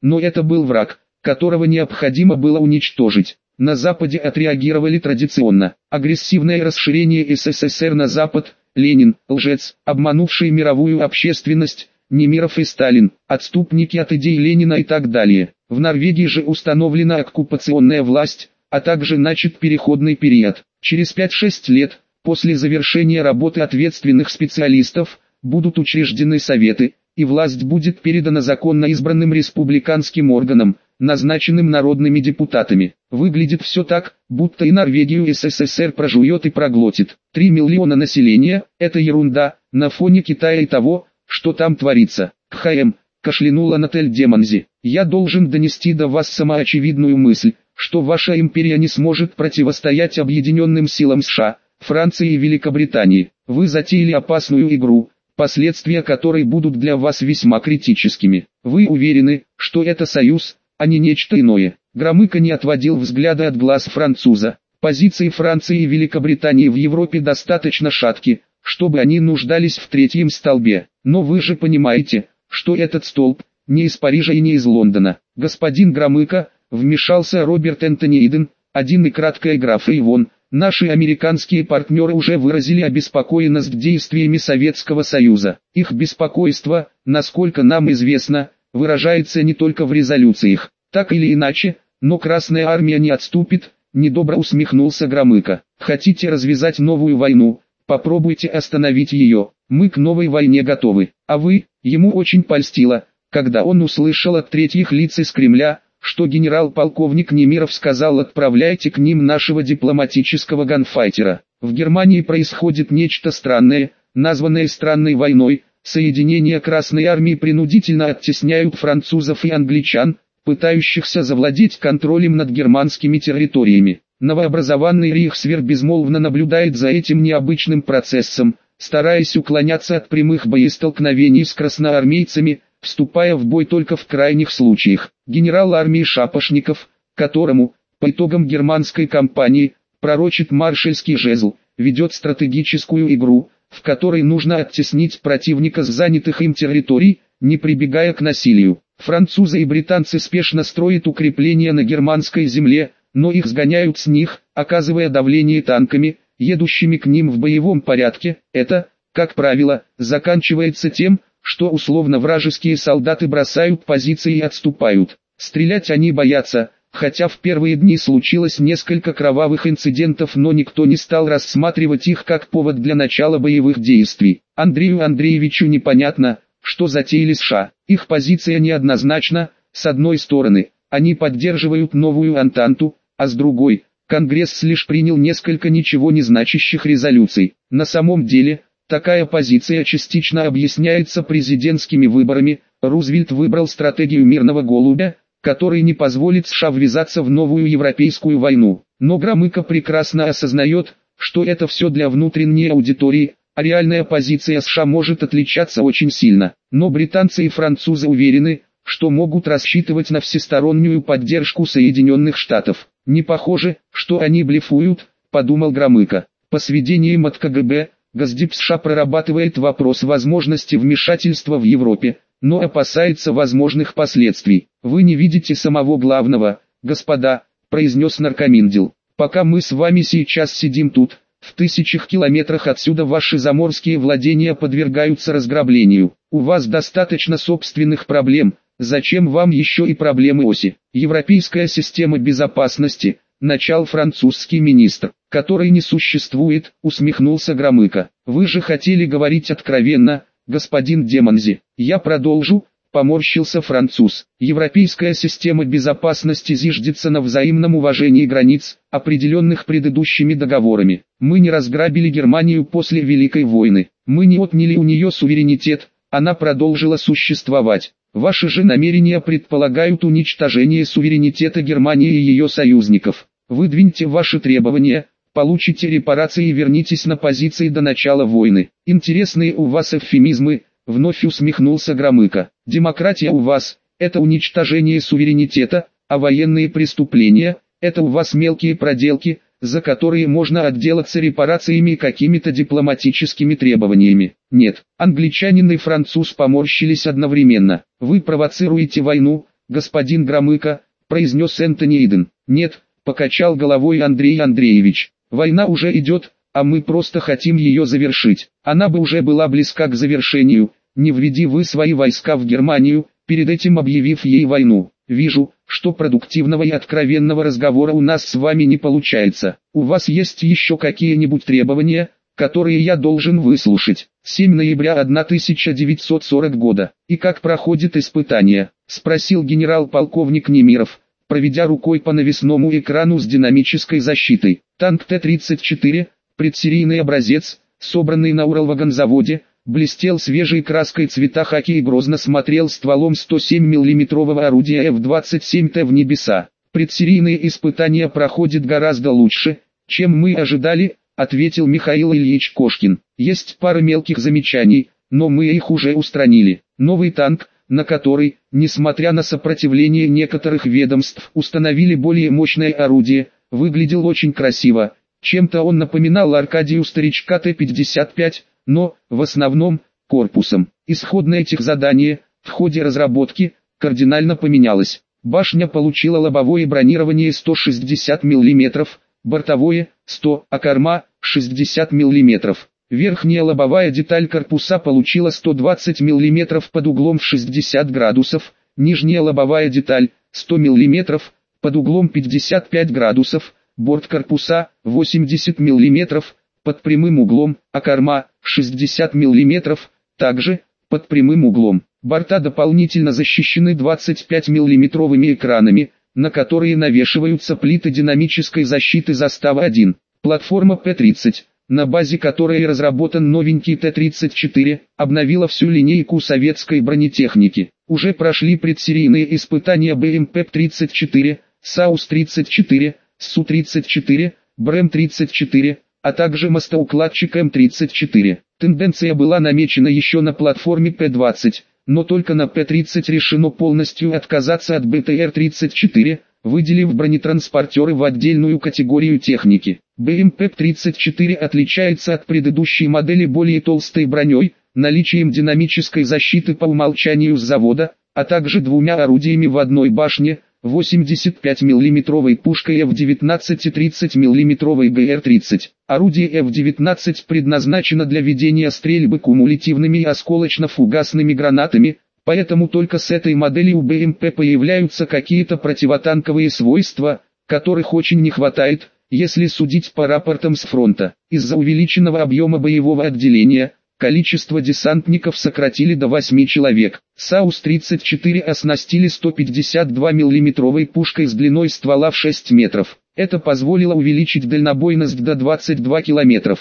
но это был враг, которого необходимо было уничтожить. На Западе отреагировали традиционно. Агрессивное расширение СССР на Запад, Ленин, лжец, обманувший мировую общественность, Немиров и Сталин, отступники от идей Ленина и так далее. В Норвегии же установлена оккупационная власть, а также начат переходный период. Через 5-6 лет, после завершения работы ответственных специалистов, будут учреждены советы, и власть будет передана законно избранным республиканским органам, назначенным народными депутатами. Выглядит все так, будто и Норвегию СССР прожует и проглотит. 3 миллиона населения – это ерунда, на фоне Китая и того, что там творится. КХМ, кашлянула Натель Демонзи. Я должен донести до вас самоочевидную мысль, что ваша империя не сможет противостоять объединенным силам США, Франции и Великобритании. Вы затеяли опасную игру, последствия которой будут для вас весьма критическими. Вы уверены, что это союз, а не нечто иное. Громыко не отводил взгляда от глаз француза. Позиции Франции и Великобритании в Европе достаточно шатки, чтобы они нуждались в третьем столбе. Но вы же понимаете, что этот столб не из Парижа и не из Лондона. Господин Громыко, вмешался Роберт Энтони Иден, один и краткая графа Ивон. Наши американские партнеры уже выразили обеспокоенность действиями Советского Союза. Их беспокойство, насколько нам известно, выражается не только в резолюциях. Так или иначе, но Красная Армия не отступит, недобро усмехнулся Громыко. Хотите развязать новую войну? Попробуйте остановить ее. Мы к новой войне готовы. А вы? Ему очень польстило, когда он услышал от третьих лиц из Кремля, что генерал-полковник Немиров сказал: отправляйте к ним нашего дипломатического ганфайтера. В Германии происходит нечто странное, названное странной войной. Соединения Красной Армии принудительно оттесняют французов и англичан, пытающихся завладеть контролем над германскими территориями. Новообразованный Рейхсвер безмолвно наблюдает за этим необычным процессом, стараясь уклоняться от прямых боестолкновений с красноармейцами, вступая в бой только в крайних случаях. Генерал армии Шапошников, которому, по итогам германской кампании, пророчит маршальский жезл, ведет стратегическую игру, в которой нужно оттеснить противника с занятых им территорий, не прибегая к насилию. Французы и британцы спешно строят укрепления на германской земле, но их сгоняют с них, оказывая давление танками, едущими к ним в боевом порядке. Это, как правило, заканчивается тем, что условно вражеские солдаты бросают позиции и отступают. Стрелять они боятся, хотя в первые дни случилось несколько кровавых инцидентов, но никто не стал рассматривать их как повод для начала боевых действий. Андрею Андреевичу непонятно, что затеяли США. Их позиция неоднозначна. С одной стороны, они поддерживают новую Антанту, а с другой, Конгресс лишь принял несколько ничего не значащих резолюций. На самом деле, такая позиция частично объясняется президентскими выборами. Рузвельт выбрал стратегию мирного голубя, который не позволит США ввязаться в новую европейскую войну. Но Громыко прекрасно осознает, что это все для внутренней аудитории, а реальная позиция США может отличаться очень сильно. Но британцы и французы уверены, что могут рассчитывать на всестороннюю поддержку Соединенных Штатов. Не похоже, что они блефуют, подумал Громыко. По сведениям от КГБ, Госдеп США прорабатывает вопрос возможности вмешательства в Европе, но опасается возможных последствий. Вы не видите самого главного, господа, произнес наркоминдел. Пока мы с вами сейчас сидим тут, в тысячах километрах отсюда ваши заморские владения подвергаются разграблению. У вас достаточно собственных проблем. Зачем вам еще и проблемы оси? Европейская система безопасности, начал французский министр, который не существует, усмехнулся Громыко. Вы же хотели говорить откровенно, господин Демонзи. Я продолжу, поморщился француз. Европейская система безопасности зиждется на взаимном уважении границ, определенных предыдущими договорами. Мы не разграбили Германию после Великой войны. Мы не отняли у нее суверенитет, она продолжила существовать. Ваши же намерения предполагают уничтожение суверенитета Германии и ее союзников. Выдвиньте ваши требования, получите репарации и вернитесь на позиции до начала войны. Интересные у вас эвфемизмы, вновь усмехнулся Громыко. Демократия у вас – это уничтожение суверенитета, а военные преступления – это у вас мелкие проделки, за которые можно отделаться репарациями и какими-то дипломатическими требованиями. Нет, англичанин и француз поморщились одновременно. Вы провоцируете войну, господин Громыко», — произнес Энтони Иден. «Нет», — покачал головой Андрей Андреевич. «Война уже идет, а мы просто хотим ее завершить. Она бы уже была близка к завершению, не введи вы свои войска в Германию, перед этим объявив ей войну. Вижу, что продуктивного и откровенного разговора у нас с вами не получается. У вас есть еще какие-нибудь требования, которые я должен выслушать?» 7 ноября 1940 года. «И как проходит испытание?» — спросил генерал-полковник Немиров, проведя рукой по навесному экрану с динамической защитой. Танк Т-34, предсерийный образец, собранный на Уралвагонзаводе, блестел свежей краской цвета хаки и грозно смотрел стволом 107 мм орудия F-27Т в небеса. «Предсерийные испытания проходят гораздо лучше, чем мы ожидали», — ответил Михаил Ильич Кошкин. «Есть пара мелких замечаний, но мы их уже устранили. Новый танк, на который, несмотря на сопротивление некоторых ведомств, установили более мощное орудие, выглядел очень красиво. Чем-то он напоминал Аркадию старичка Т-55, но, в основном, корпусом. Исходное техзадание, в ходе разработки, кардинально поменялось. Башня получила лобовое бронирование 160 мм, бортовое – 100, а корма – 60 мм. Верхняя лобовая деталь корпуса получила 120 мм под углом в 60 градусов, нижняя лобовая деталь – 100 мм, под углом 55 градусов, борт корпуса – 80 мм, под прямым углом, а корма – 60 мм, также, под прямым углом. Борта дополнительно защищены 25 миллиметровыми экранами, на которые навешиваются плиты динамической защиты застава 1. Платформа П-30, на базе которой разработан новенький Т-34, обновила всю линейку советской бронетехники. Уже прошли предсерийные испытания БМП-34, САУС-34, СУ-34, БРЭМ-34, а также мостоукладчик М-34. Тенденция была намечена еще на платформе П-20, но только на П-30 решено полностью отказаться от БТР-34, выделив бронетранспортеры в отдельную категорию техники. БМП-34 отличается от предыдущей модели более толстой броней, наличием динамической защиты по умолчанию с завода, а также двумя орудиями в одной башне, 85 мм пушкой F-19 и 30 мм ГР-30. Орудие F-19 предназначено для ведения стрельбы кумулятивными и осколочно-фугасными гранатами, поэтому только с этой модели у БМП появляются какие-то противотанковые свойства, которых очень не хватает, если судить по рапортам с фронта. Из-за увеличенного объема боевого отделения, количество десантников сократили до 8 человек. САУС-34 оснастили 152 мм пушкой с длиной ствола в 6 метров. Это позволило увеличить дальнобойность до 22 км.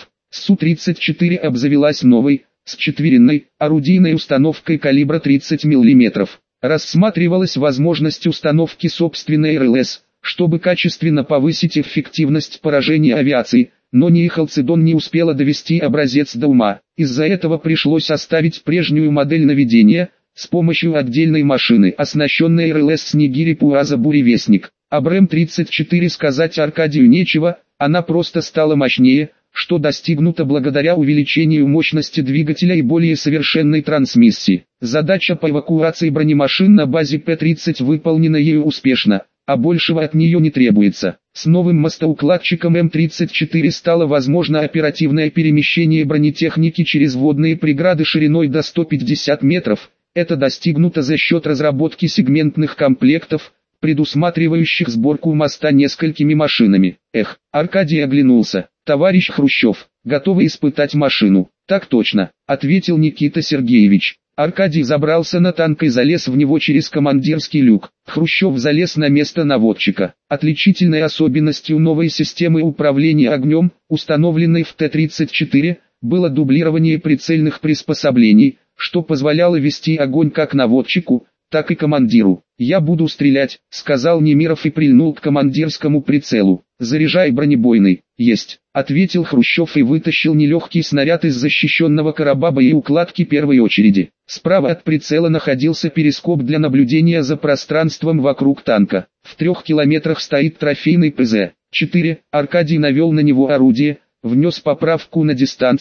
СУ-34 обзавелась новой, счетверенной, орудийной установкой калибра 30 мм. Рассматривалась возможность установки собственной РЛС, чтобы качественно повысить эффективность поражения авиации, но ни Халцедон не успела довести образец до ума. Из-за этого пришлось оставить прежнюю модель наведения, с помощью отдельной машины, оснащенной РЛС Снегири Пуаза Буревестник. Об РЭМ-34 сказать Аркадию нечего, она просто стала мощнее, что достигнуто благодаря увеличению мощности двигателя и более совершенной трансмиссии. Задача по эвакуации бронемашин на базе П-30 выполнена ею успешно, а большего от нее не требуется. С новым мостоукладчиком М-34 стало возможно оперативное перемещение бронетехники через водные преграды шириной до 150 метров. Это достигнуто за счет разработки сегментных комплектов, предусматривающих сборку моста несколькими машинами. Аркадий оглянулся. «Товарищ Хрущев, готовы испытать машину?» «Так точно», — ответил Никита Сергеевич. Аркадий забрался на танк и залез в него через командирский люк. Хрущев залез на место наводчика. Отличительной особенностью новой системы управления огнем, установленной в Т-34, было дублирование прицельных приспособлений, что позволяло вести огонь как наводчику, так и командиру. «Я буду стрелять», — сказал Немиров и прильнул к командирскому прицелу. «Заряжай бронебойный». «Есть», — ответил Хрущев и вытащил нелегкий снаряд из защищенного короба боеукладки первой очереди. Справа от прицела находился перископ для наблюдения за пространством вокруг танка. В 3 километрах стоит трофейный ПЗ-4. Аркадий навел на него орудие, внес поправку на дистанцию,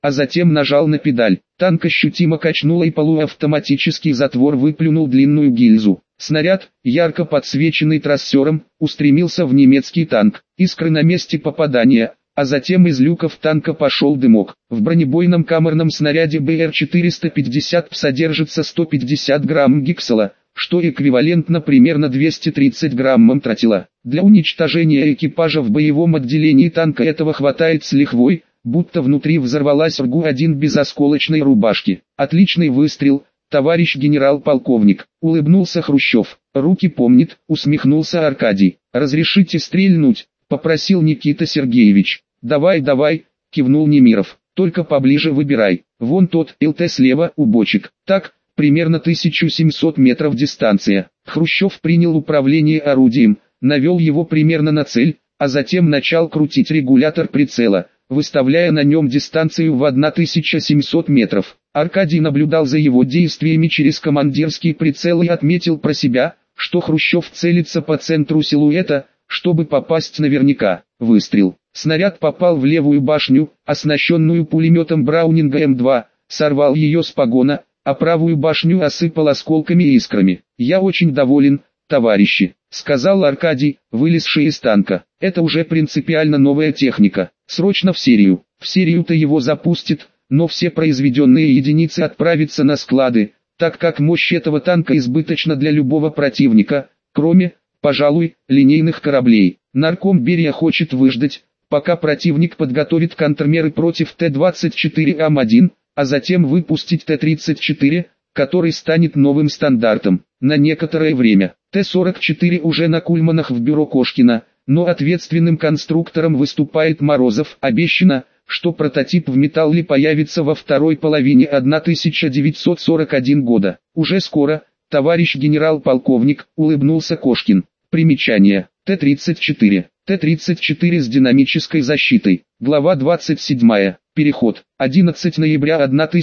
а затем нажал на педаль. Танк ощутимо качнуло и полуавтоматический затвор выплюнул длинную гильзу. Снаряд, ярко подсвеченный трассером, устремился в немецкий танк. Искры на месте попадания, а затем из люков танка пошел дымок. В бронебойном камерном снаряде БР-450 содержится 150 грамм гексола, что эквивалентно примерно 230 граммам тротила. Для уничтожения экипажа в боевом отделении танка этого хватает с лихвой, будто внутри взорвалась РГУ-1 без осколочной рубашки. Отличный выстрел, товарищ генерал-полковник, улыбнулся Хрущев. Руки помнит, усмехнулся Аркадий. Разрешите стрельнуть, попросил Никита Сергеевич. Давай, кивнул Немиров. Только поближе выбирай. Вон тот ЛТ слева у бочек. Так, примерно 1700 метров дистанция. Хрущев принял управление орудием, навел его примерно на цель, а затем начал крутить регулятор прицела, выставляя на нем дистанцию в 1700 метров. Аркадий наблюдал за его действиями через командирский прицел и отметил про себя, что Хрущев целится по центру силуэта, чтобы попасть наверняка. Выстрел. Снаряд попал в левую башню, оснащенную пулеметом Браунинга М2, сорвал ее с погона, а правую башню осыпал осколками и искрами. «Я очень доволен, товарищи», — сказал Аркадий, вылезший из танка. «Это уже принципиально новая техника. Срочно в серию. В серию-то его запустит, но все произведенные единицы отправятся на склады, так как мощь этого танка избыточна для любого противника, кроме, пожалуй, линейных кораблей. Нарком Берия хочет выждать, пока противник подготовит контрмеры против Т-24Ам1, а затем выпустить Т-34, который станет новым стандартом. На некоторое время. Т-44 уже на кульманах в бюро Кошкина, но ответственным конструктором выступает Морозов. Обещано, что прототип в Металле появится во второй половине 1941 года. Уже скоро, товарищ генерал-полковник, улыбнулся Кошкин. Примечание. Т-34. Т-34 с динамической защитой. Глава 27. Переход. 11 ноября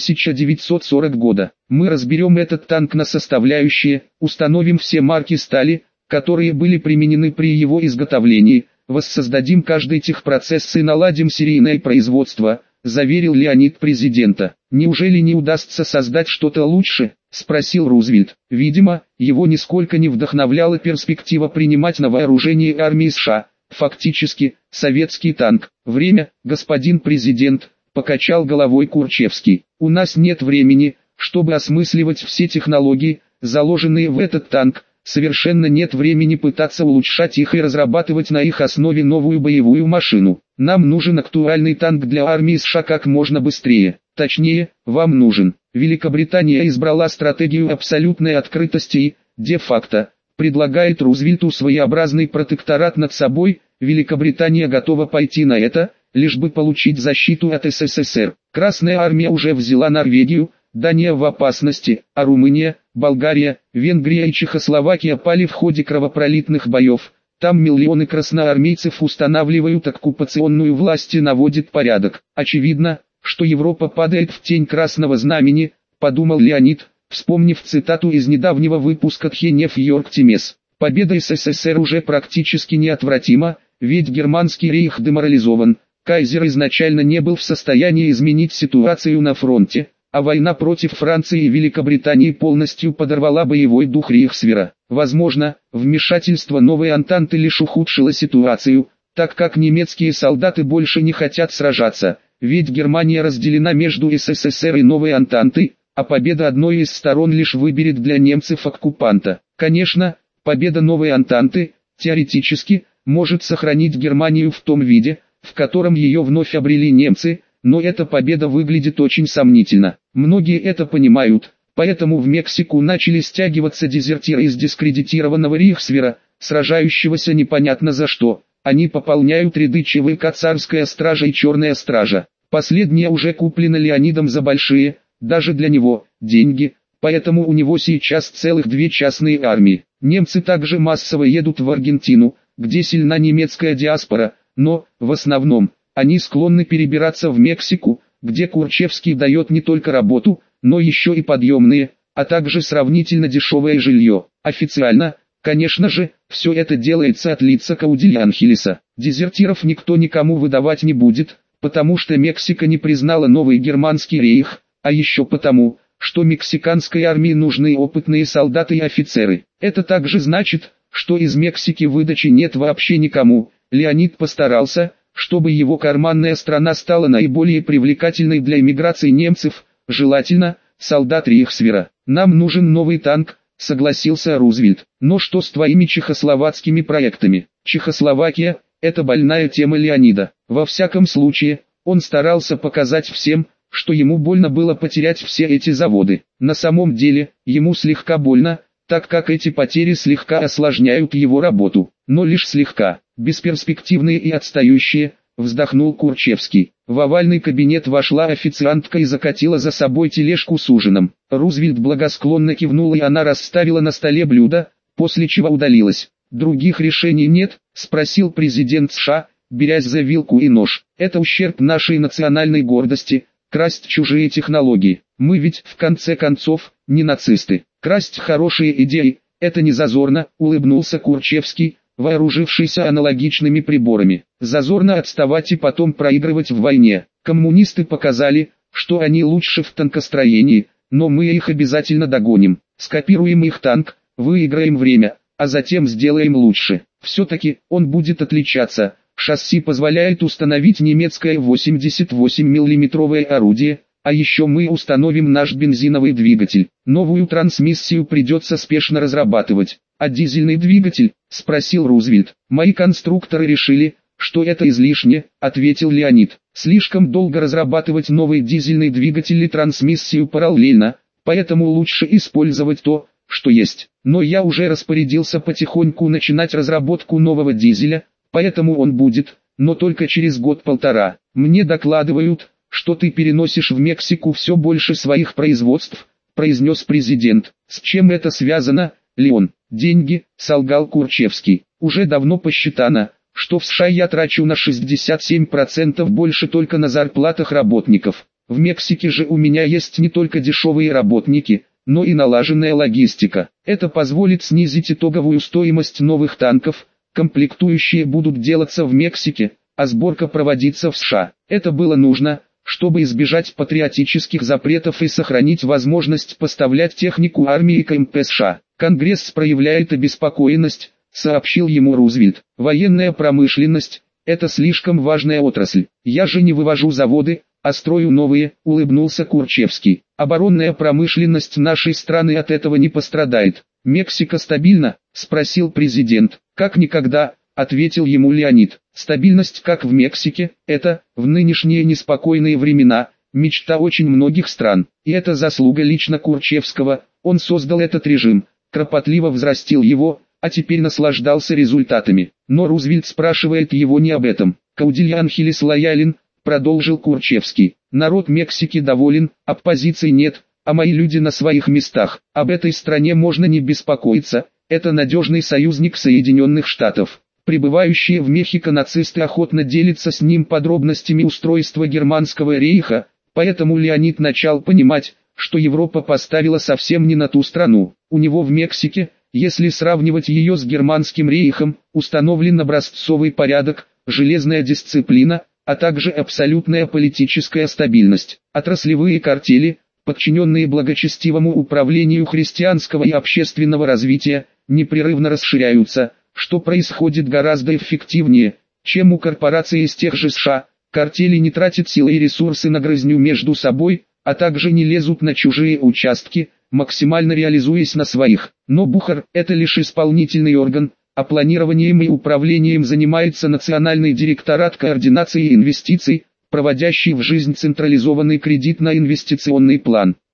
1940 года. Мы разберем этот танк на составляющие, установим все марки стали, которые были применены при его изготовлении, воссоздадим каждый техпроцесс и наладим серийное производство, заверил Леонид президента. Неужели не удастся создать что-то лучше? Спросил Рузвельт. Видимо, его нисколько не вдохновляла перспектива принимать на вооружение армии США. Фактически, советский танк. Время, господин президент, покачал головой Курчевский. У нас нет времени, чтобы осмысливать все технологии, заложенные в этот танк. Совершенно нет времени пытаться улучшать их и разрабатывать на их основе новую боевую машину. Нам нужен актуальный танк для армии США как можно быстрее. Точнее, вам нужен. Великобритания избрала стратегию абсолютной открытости и, де-факто, предлагает Рузвельту своеобразный протекторат над собой. Великобритания готова пойти на это, лишь бы получить защиту от СССР. Красная армия уже взяла Норвегию, Дания в опасности, а Румыния, Болгария, Венгрия и Чехословакия пали в ходе кровопролитных боев. Там миллионы красноармейцев устанавливают оккупационную власть и наводят порядок. Очевидно, что Европа падает в тень Красного Знамени, подумал Леонид, вспомнив цитату из недавнего выпуска Тхенев Йорк Тимес. Победа СССР уже практически неотвратима, ведь германский рейх деморализован. Кайзер изначально не был в состоянии изменить ситуацию на фронте, а война против Франции и Великобритании полностью подорвала боевой дух Рейхсвера. Возможно, вмешательство новой Антанты лишь ухудшило ситуацию, так как немецкие солдаты больше не хотят сражаться, ведь Германия разделена между СССР и новой Антантой, а победа одной из сторон лишь выберет для немцев оккупанта. Конечно, победа новой Антанты, теоретически, может сохранить Германию в том виде, в котором ее вновь обрели немцы, но эта победа выглядит очень сомнительно. Многие это понимают, поэтому в Мексику начали стягиваться дезертиры из дискредитированного Рейхсвера, сражающегося непонятно за что. Они пополняют ряды ЧВК «Царская стража» и «Черная стража». Последняя уже куплена Леонидом за большие, даже для него, деньги, поэтому у него сейчас целых две частные армии. Немцы также массово едут в Аргентину, где сильна немецкая диаспора, но, в основном, они склонны перебираться в Мексику, где Курчевский дает не только работу, но еще и подъемные, а также сравнительно дешевое жилье. Официально, конечно же, все это делается от лица Каудилья Анхелеса. Дезертиров никто никому выдавать не будет, потому что Мексика не признала новый германский рейх, а еще потому, что мексиканской армии нужны опытные солдаты и офицеры. Это также значит, что из Мексики выдачи нет вообще никому. Леонид постарался, чтобы его карманная страна стала наиболее привлекательной для эмиграции немцев, желательно, солдат Рейхсвера. «Нам нужен новый танк», — согласился Рузвельт. «Но что с твоими чехословацкими проектами?» Чехословакия — это больная тема Леонида. Во всяком случае, он старался показать всем, что ему больно было потерять все эти заводы. На самом деле, ему слегка больно, так как эти потери слегка осложняют его работу, но лишь слегка. «Бесперспективные и отстающие», — вздохнул Курчевский. В овальный кабинет вошла официантка и закатила за собой тележку с ужином. Рузвельт благосклонно кивнул, и она расставила на столе блюдо, после чего удалилась. «Других решений нет?» — спросил президент США, берясь за вилку и нож. «Это ущерб нашей национальной гордости, красть чужие технологии. Мы ведь, в конце концов, не нацисты. Красть хорошие идеи — это не зазорно», — улыбнулся Курчевский, вооружившийся аналогичными приборами. «Зазорно отставать и потом проигрывать в войне. Коммунисты показали, что они лучше в танкостроении, но мы их обязательно догоним. Скопируем их танк, выиграем время, а затем сделаем лучше. Все-таки он будет отличаться. Шасси позволяет установить немецкое 88 миллиметровое орудие, а еще мы установим наш бензиновый двигатель. Новую трансмиссию придется спешно разрабатывать». «А дизельный двигатель?» — спросил Рузвельт. «Мои конструкторы решили, что это излишне», — ответил Леонид. «Слишком долго разрабатывать новый дизельный двигатель и трансмиссию параллельно, поэтому лучше использовать то, что есть. Но я уже распорядился потихоньку начинать разработку нового дизеля, поэтому он будет, но только через год-полтора. Мне докладывают, что ты переносишь в Мексику все больше своих производств», — произнес президент. «С чем это связано, Леон?» «Деньги», — солгал Курчевский. «Уже давно посчитано, что в США я трачу на 67% больше только на зарплатах работников. В Мексике же у меня есть не только дешевые работники, но и налаженная логистика. Это позволит снизить итоговую стоимость новых танков, комплектующие будут делаться в Мексике, а сборка проводиться в США. Это было нужно, чтобы избежать патриотических запретов и сохранить возможность поставлять технику армии КМП США. Конгресс проявляет обеспокоенность», — сообщил ему Рузвельт. «Военная промышленность — это слишком важная отрасль. Я же не вывожу заводы, а строю новые», — улыбнулся Курчевский. «Оборонная промышленность нашей страны от этого не пострадает». «Мексика стабильна?» — спросил президент. «Как никогда», — ответил ему Леонид. «Стабильность как в Мексике, это, в нынешние неспокойные времена, мечта очень многих стран. И это заслуга лично Курчевского, он создал этот режим, кропотливо взрастил его, а теперь наслаждался результатами». Но Рузвельт спрашивает его не об этом. «Каудильянхилис лоялен», — продолжил Курчевский. «Народ Мексики доволен, оппозиции нет, а мои люди на своих местах. Об этой стране можно не беспокоиться, это надежный союзник Соединенных Штатов». Прибывающие в Мехико нацисты охотно делятся с ним подробностями устройства германского рейха, поэтому Леонид начал понимать, что Европа поставила совсем не на ту страну. У него в Мексике, если сравнивать ее с германским рейхом, установлен образцовый порядок, железная дисциплина, а также абсолютная политическая стабильность. Отраслевые картели, подчиненные благочестивому управлению христианского и общественного развития, непрерывно расширяются, что происходит гораздо эффективнее, чем у корпораций из тех же США. Картели не тратят силы и ресурсы на грызню между собой, а также не лезут на чужие участки, максимально реализуясь на своих. Но Бухар – это лишь исполнительный орган, а планированием и управлением занимается Национальный директорат координации инвестиций, проводящий в жизнь централизованный кредитно-инвестиционный план.